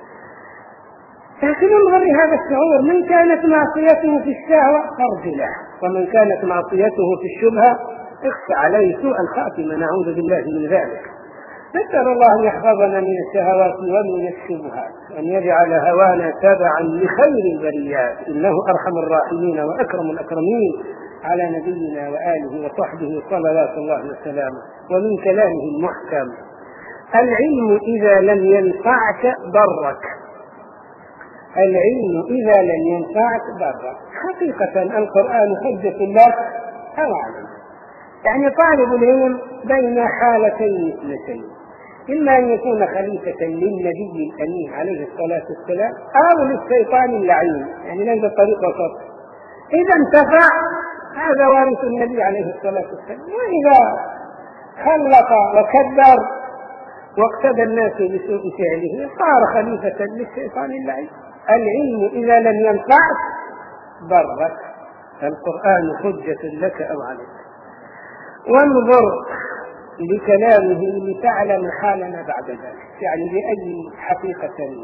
Speaker 1: لكن انظر لهذا الشعور، من كانت معصيته في الشهوة فارج له، ومن كانت معصيته في الشبهة اخشى عليه سوء الخاتمة، نعوذ بالله من ذلك. نسأل الله أن يحفظنا من الشهوات ومن الشبهات، وأن يجعل هوانا تبعا لخير البريات، إنه أرحم الراحمين وأكرم الأكرمين على نبينا وآله وصحبه صلوات الله وسلامه. ومن كلامه المحكم العلم إذا لم ينفعك ضرك، العلم إذا لم ينفعك ضرك. حقيقة القرآن حجة لك أو عليك، يعني طالب العلم بين حالتين اثنتين، إما أن يكون خليفة للنبي الأمين عليه الصلاة والسلام أو للشيطان اللعين، يعني ليس طريق وسط. إذا انتفع هذا وارث النبي عليه الصلاة والسلام. وإذا خلط وكبر واقتدى الناس بسوء فعله صار خليفة للشيطان اللعين. العلم إذا لم ينفعك ضرك. القرآن حجة لك أو عليك. وانظر لكلامه لتعلم حالنا بعد ذلك، يعني بأي حقيقة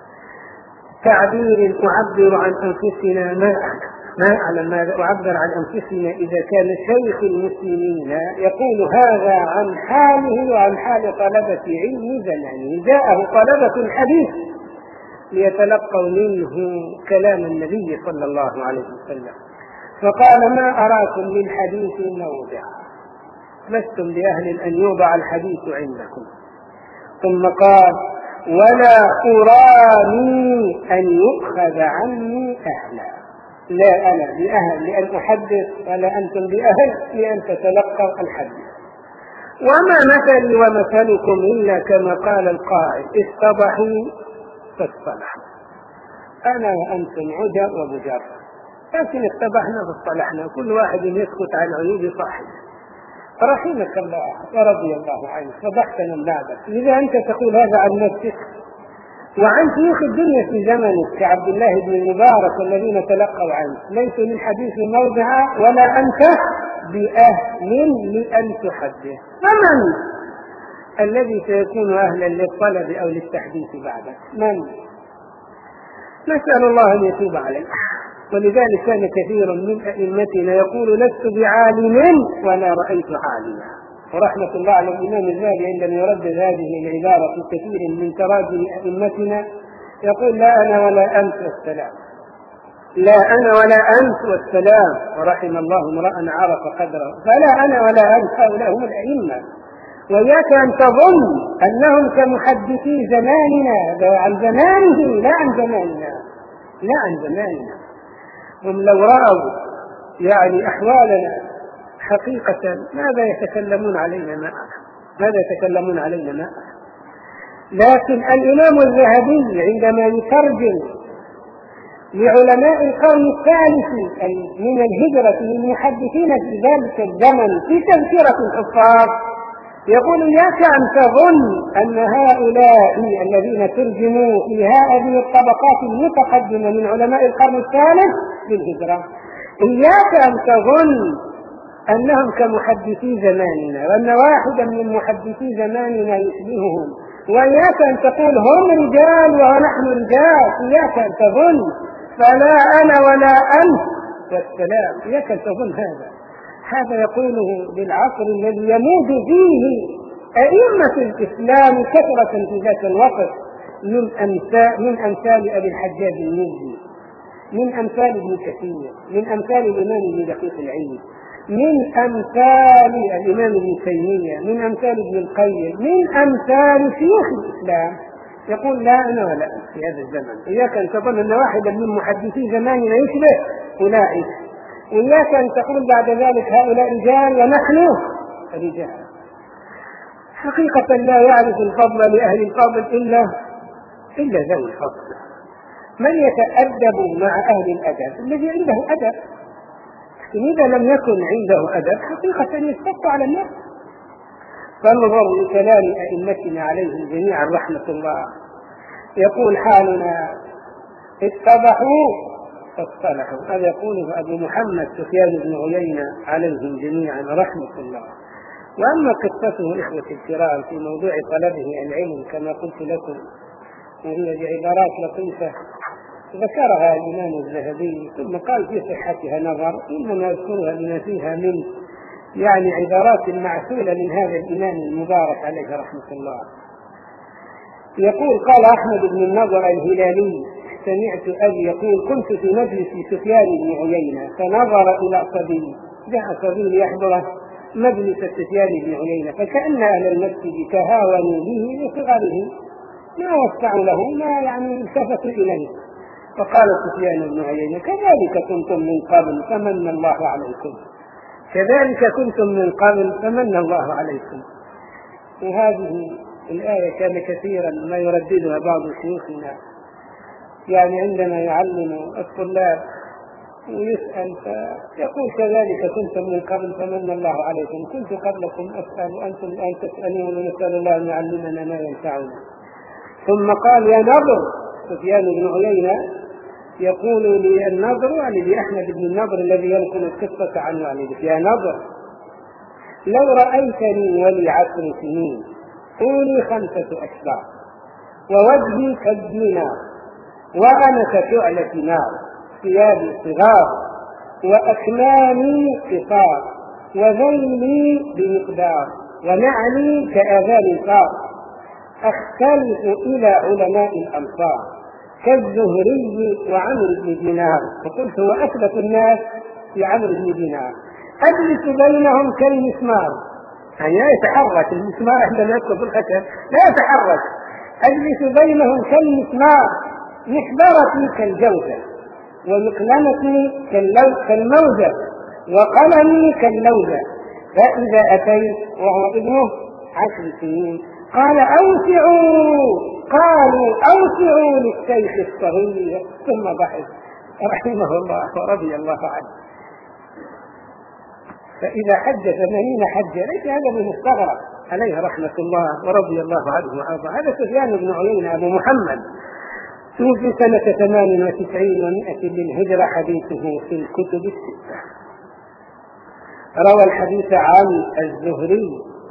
Speaker 1: تعبير أعبر عن أنفسنا ما ما أعلم ماذا أعبر عن أنفسنا إذا كان شيخ المسلمين يقول هذا عن حاله وعن حال طلبة علم زمانه. جاءه طلبة الحديث ليتلقوا منه كلام النبي صلى الله عليه وسلم، فقال ما أراكم للحديث موضع، لستم بأهل أن يوضع الحديث عندكم. ثم قال ولا أراني أن يؤخذ عني أهلا، لا أنا بأهل لأن أحدث ولا أنتم بأهل لأن تتلقوا الحديث. وما مثلي ومثلكم إلا كما قال القائل اتضحوا فاصطلحوا، أنا وأنتم عجر وبجر، لكن اتضحنا فاصطلحنا، كل واحد يسكت عن عيوب صاحبه. رحمك الله ورضي الله عنك فضحتنا بعدك. إذا أنت تقول هذا عن نفسك وعن شيوخ الدنيا في زمنك كعبد الله بن المبارك الذين تلقوا عنه ليسوا للحديث موضعا ولا أنت بأهل لأن تحدث، فمن الذي سيكون أهلا للطلب أو للتحديث بعدك؟ من؟ نسأل الله أن يتوب عليك. ولذلك كان كثير من أئمتنا يقول لست بعالم ولا رأيت عالما. ورحمة الله على الإمام الذهبي عندما يردد هذه العبارة في كثير من تراجم أئمتنا يقول لا أنا ولا أنت والسلام، لا أنا ولا أنت والسلام. ورحم الله امرأ عرف قدره. فلا أنا ولا أنت، هؤلاء هم الأئمة. وإياك أن تظن أنهم كمحدثي زماننا، عن زمانه لا عن زماننا، لا عن زماننا. هم لو رأوا يعني أحوالنا حقيقة ماذا يتكلمون علينا ما ماذا يتكلمون علينا ما لكن الإمام الذهبي عندما يترجم لعلماء القرن الثالث من الهجرة للمحدثين في ذلك الزمن في تذكرة الحفاظ يقول إياك أن تظن أن هؤلاء الذين ترجموا في هذه الطبقات المتقدمة من علماء القرن الثالث للهجرة، إياك أن تظن أنهم كمحدثي زماننا وأن واحدا من محدثي زماننا يشبههم، وإياك أن تقول هم رجال ونحن رجال، إياك أن تظن. فلا أنا ولا أنت والسلام، إياك أن تظن هذا. هذا يقوله بالعصر الذي يموت فيه أئمة الإسلام كثرة في ذاك الوقت من أمثال من أمثال أبي الحجاج المزي، من أمثال ابن كثير، من أمثال الإمام ابن دقيق العيد، من أمثال الإمام ابن تيمية، من أمثال ابن القيم، من أمثال شيوخ الإسلام. يقول لا أنا ولا أنت في هذا الزمن. إياك أن تظن أن واحدا من محدثي زماننا يشبه أولئك، وإياك أن تقول بعد ذلك هؤلاء رجال ونحن رجال. حقيقة لا يعرف الفضل لأهل الفضل إلا إلا ذوي الفضل. من يتأدب مع أهل الأدب؟ الذي عنده أدب. إذا لم يكن عنده أدب حقيقة يستقطع على الناس. فانظر لكلام أئمتنا عليهم جميعا رحمة الله. يقول حالنا اتضحوا فاصطلحوا، هذا يقوله أبو محمد سفيان بن عيينة عليهم جميعا رحمة الله. وأما قصته إخوة الكرام في موضوع طلبه العلم كما قلت لكم وهي بعبارات لطيفة ذكرها الإمام الذهبي ثم قال في صحتها نظر، إنما يذكرها لما فيها من يعني عبارات معسولة من هذا الإمام المبارك عليه رحمة الله. يقول قال أحمد بن النضر الهلالي سمعت أبي يقول كنت في مجلس سفيان بن عيينة فنظر إلى صبي، جاء صبي ليحضره مجلس سفيان بن عيينة، فكأن أهل المسجد تهاونوا به لصغره ما وسعوا له ما يعني التفتوا إليه. فقال سفيان بن عيينة كذلك كنتم من قبل فمن الله عليكم، كذلك كنتم من قبل فمن الله عليكم. وهذه الآية كان كثيرا ما يرددها بعض شيوخنا، يعني عندما يعلم الطلاب ويسأل فيقول كذلك كنتم من قبل فمن الله عليكم، كنت قبلكم أسأل وأنتم الآن تسألون، ونسأل الله أن يعلمنا ما ينفعنا. ثم قال يا نضر، سفيان بن عيينة يقول لي النضر يعني لأحمد بن النضر الذي ينقل القصة عن والده: يا نضر لو رأيتني ولي عشر سنين طولي خمسة أشبار ووجهي كالدينار وأنا كشعلة نار، ثيابي صغار وأكمامي قصار وذيلي بمقدار ونعلي كآذان صار، أختلف إلى علماء الأمصار كالزهري وعمرو بن دينار. فقلت هو أثبت الناس في عمرو بن دينار، أجلس بينهم كالمسمار، يعني لا يتحرك المسمار عندما يدخل في الخشب لا يتحرك، أجلس بينهم كالمسمار، محبرتي كالجوزة ومقلمتي كالموزة وقلمي كاللوزة. فإذا أتيت وهو ابنه عشر سنين قال أوسعوا، قالوا أوسعوا للشيخ الصغير، ثم ضحك رحمه الله ورضي الله عنه. فإذا حج ثمانين حجة ليس هذا بمستغرب، عليه رحمة الله ورضي الله عنه وأرضاه. هذا سفيان بن عيينة أبو محمد، توفي سنة ثمان وتسعين ومائة للهجرة، حديثه في الكتب الستة. روى الحديث عن الزهري،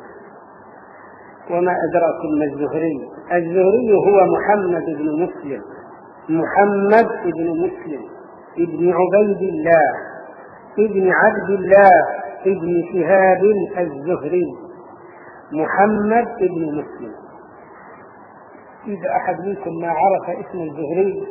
Speaker 1: وما أدراكم ما الزهري؟ الزهري هو محمد بن مسلم، محمد بن مسلم ابن عبيد الله ابن عبد الله ابن شهاب الزهري، محمد بن مسلم. إذا أحد منكم ما عرف اسم الزهري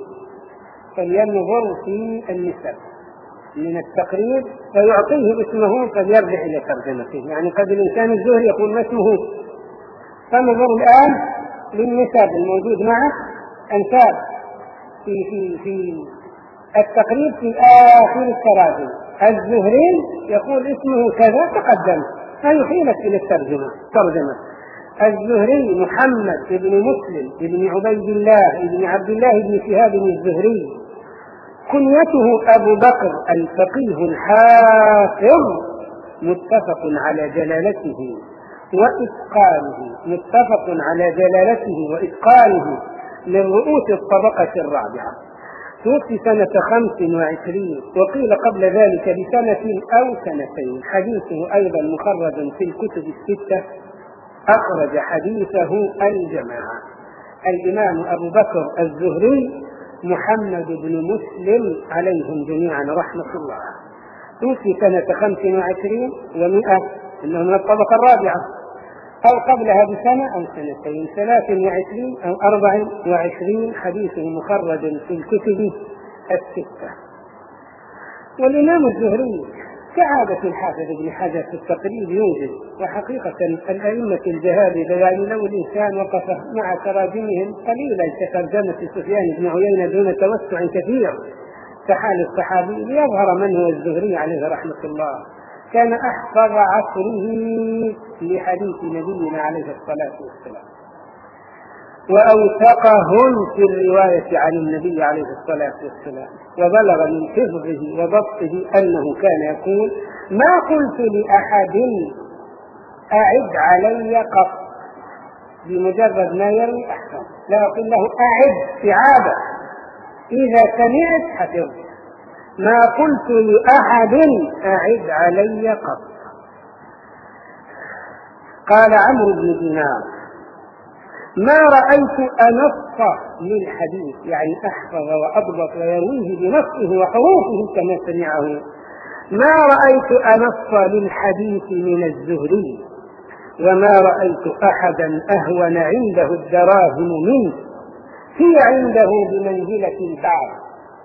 Speaker 1: فلينظر في النسب من التقريب فيعطيه اسمه فليرجع إلى ترجمته. يعني قد الإنسان الزهري يقول ما اسمه، فنظر الآن للنسب الموجود معه أنساب في في في التقريب في آخر التراجم. الزهري يقول اسمه كذا تقدم فيحيلك إلى الترجمة ترجمة. الزهري محمد بن مسلم بن عبيد الله بن عبد الله بن شهاب الزهري، كنيته أبو بكر الفقيه الحافظ، متفق على جلالته وإتقانه متفق على جلالته وإتقانه من رؤوس الطبقة الرابعة، توفي سنة خمس وعشرين، وقيل قبل ذلك بسنة أو سنتين. حديثه أيضا مخرج في الكتب الستة، أخرج حديثه الجماعة. الإمام أبو بكر الزهري محمد بن مسلم عليهم جميعا رحمة الله، توفي سنة خمس وعشرين ومئة، إنه من الطبقة الرابعة، أو قبلها بسنة أو سنتين، ثلاث وعشرين أو أربع وعشرين. حديثه مخرج في الكتب الستة. والإمام الزهري كعادة الحافظ ابن حجر في التقريب يوجد، وحقيقة الأئمة الجهابذة يعني لو الإنسان وقف مع تراجمهم قليلا كترجمة سفيان بن عيينة دون توسع كثير كحال الصحابي ليظهر من هو الزهري عليه رحمة الله. كان أحفظ عصره لحديث نبينا عليه الصلاة والسلام، وأوثقهم في الرواية عن النبي عليه الصلاة والسلام، وبلغ من حفظه وضبطه أنه كان يقول: ما قلت لأحد أعد علي قط، بمجرد ما يروي أحفظ، لا أقول له أعد إعادة، إذا سمعت حفظت، ما قلت لأحد أعد علي قط. قال عمرو بن دينار: ما رأيت أنص للحديث، يعني أحفظ وأضبط ويرويه بنصه وحروفه كما سمعه، ما رأيت أنص للحديث من الزهري، وما رأيت أحدا أهون عنده الدراهم منه، هي عنده بمنزلة البعض،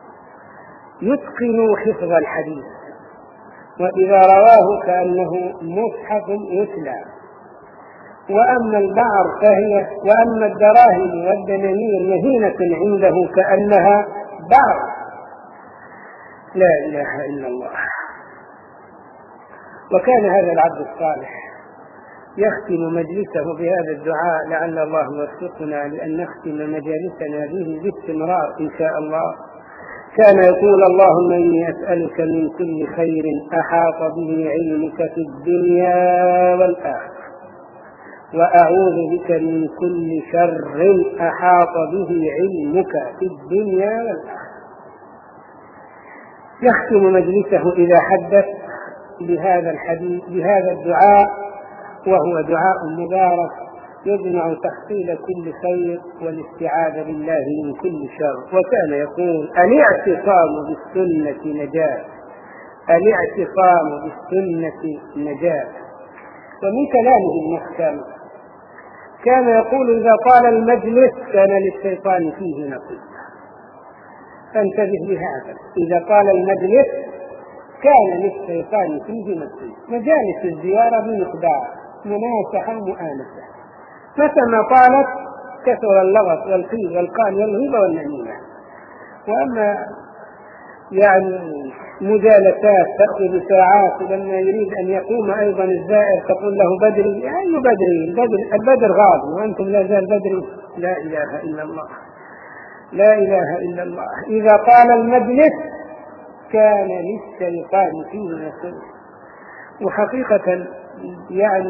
Speaker 1: يتقن حفظ الحديث، وإذا رواه كأنه مصحف يتلى. وأما البعر فهي وأما الدراهم والدنانير مهينة عنده كأنها بعر. لا إله إلا الله. وكان هذا العبد الصالح يختم مجلسه بهذا الدعاء: لعل الله يوفقنا لأن نختم مجالسنا به باستمرار إن شاء الله. كان يقول اللهم إني أسألك من كل خير أحاط به علمك في الدنيا والآخرة، وأعوذ بك من كل شر أحاط به علمك في الدنيا والآخرة. يختم مجلسه إذا حدث بهذا الحديث بهذا الدعاء، وهو دعاء مبارك يجمع تحصيل كل خير والاستعاذة بالله من كل شر. وكان يقول الاعتصام بالسنة نجاة، الاعتصام بالسنة نجاة. ومن كلامه المحكم كان يقول إذا طال المجلس كان للشيطان فيه نصيب. فانتبه لهذا، إذا طال المجلس كان للشيطان فيه نصيب. مجالس الزيارة بمقدار مناسحة مؤانسة، متى ما طالت كثر اللغط والقيل والقال والغيبة والنميمة. وأما يعني مجالسات تأخذ ساعات، لما يريد أن يقوم أيضا الزائر تقول له بدري، أي بدري؟ البدر, البدر غاب وأنتم لا زال بدري. لا إله إلا الله، لا إله إلا الله. إذا طال المجلس كان للشيطان فيه نصيب. وحقيقة يعني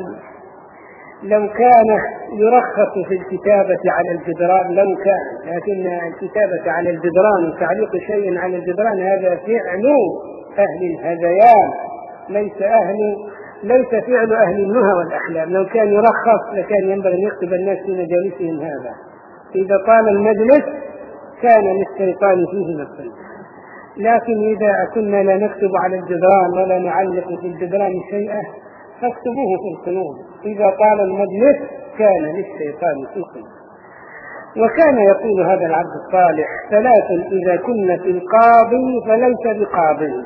Speaker 1: لو كان يرخص في الكتابة على الجدران لو كان، لكن الكتابة على الجدران وتعليق شيء على الجدران هذا فعل أهل الهذيان، ليس أهل ليس فعل أهل النهى والأحلام. لو كان يرخص لكان ينبغي أن يكتب الناس في مجالسهم هذا. إذا طال المجلس كان للشيطان فيه نصيب. لكن إذا كنا لا نكتب على الجدران ولا نعلق في الجدران شيئا فاكتبوه في القلوب. إذا طال المجلس كان للشيطان في القلوب. وكان يقول هذا العبد الصالح ثلاث إذا كنا في القاضي فليس بقاضي.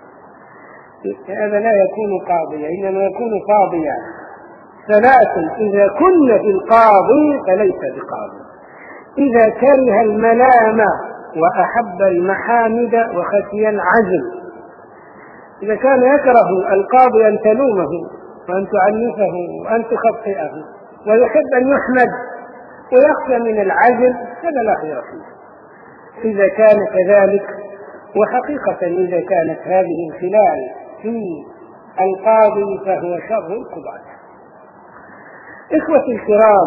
Speaker 1: هذا لا يكون قاضيا إنما يكون قاضيا. ثلاث إذا كنا في القاضي فليس بقاضي: إذا كره الملام وأحب المحامد وخشي العزل. إذا كان يكره القاضي أن تلومه وأن تعنفه وأن تخطئه، ويحب أن يحمد ويخشى من العزل، هذا لا خير فيه. إذا كان كذلك، وحقيقة إذا كانت هذه الخلال في القاضي فهو شر القضاة. إخوتي الكرام،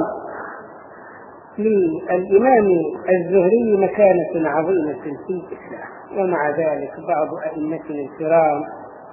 Speaker 1: للإمام الزهري مكانة عظيمة في الإسلام، ومع ذلك بعض أئمتنا الكرام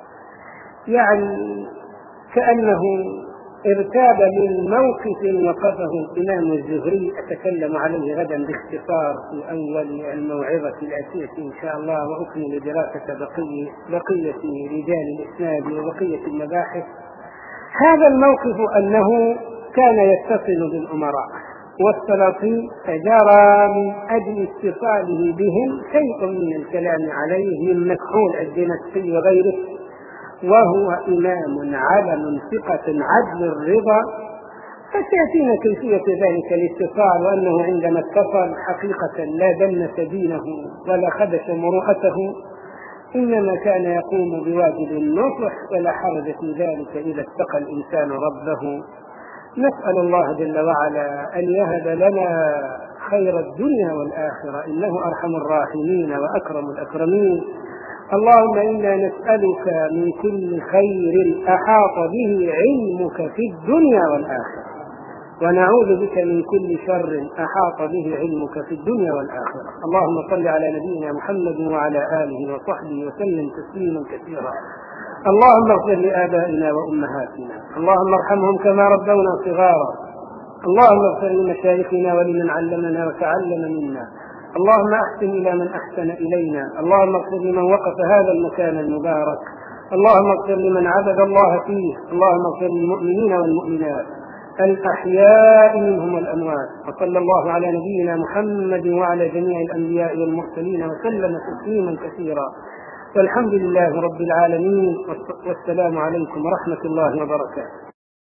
Speaker 1: يعني كأنه ارتاب من موقف وقفه الإمام الزهري. أتكلم عليه غدا باختصار في أول الموعظة الآتية إن شاء الله، وأكمل دراسة بقية, بقية رجال الإسناد وبقية المباحث. هذا الموقف أنه كان يتصل بالأمراء والسلاطين، فجرى من أجل اتصاله بهم شيء من الكلام عليه من مكحول الدمشقي وغيره، وهو إمام علم ثقة عدل الرضا. فسيأتينا كيفية ذلك الاتصال، وأنه عندما اتصل حقيقة لا دنس دينه ولا خدش مروءته، إنما كان يقوم بواجب النصح، ولا حرج في ذلك إذا اتقى الإنسان ربه. نسأل الله جل وعلا أن يهب لنا خير الدنيا والآخرة، إنه أرحم الراحمين وأكرم الأكرمين. اللهم إنا نسألك من كل خير أحاط به علمك في الدنيا والآخرة، ونعوذ بك من كل شر أحاط به علمك في الدنيا والآخرة. اللهم صل على نبينا محمد وعلى آله وصحبه وسلم تسليما كثيرا. اللهم اغفر لآبائنا وأمهاتنا، اللهم ارحمهم كما ربونا صغارا. اللهم اغفر لمشايخنا ولمن علمنا وتعلم منا. اللهم أحسن إلى من أحسن إلينا. اللهم اغفر لمن وقف هذا المكان المبارك. اللهم اغفر لمن عبد الله فيه. اللهم اغفر للمؤمنين والمؤمنات الأحياء منهم والأموات. وصلى الله على نبينا محمد وعلى جميع الأنبياء والمرسلين وسلم تسليما كثيرا. والحمد لله رب العالمين، والسلام عليكم ورحمة الله وبركاته.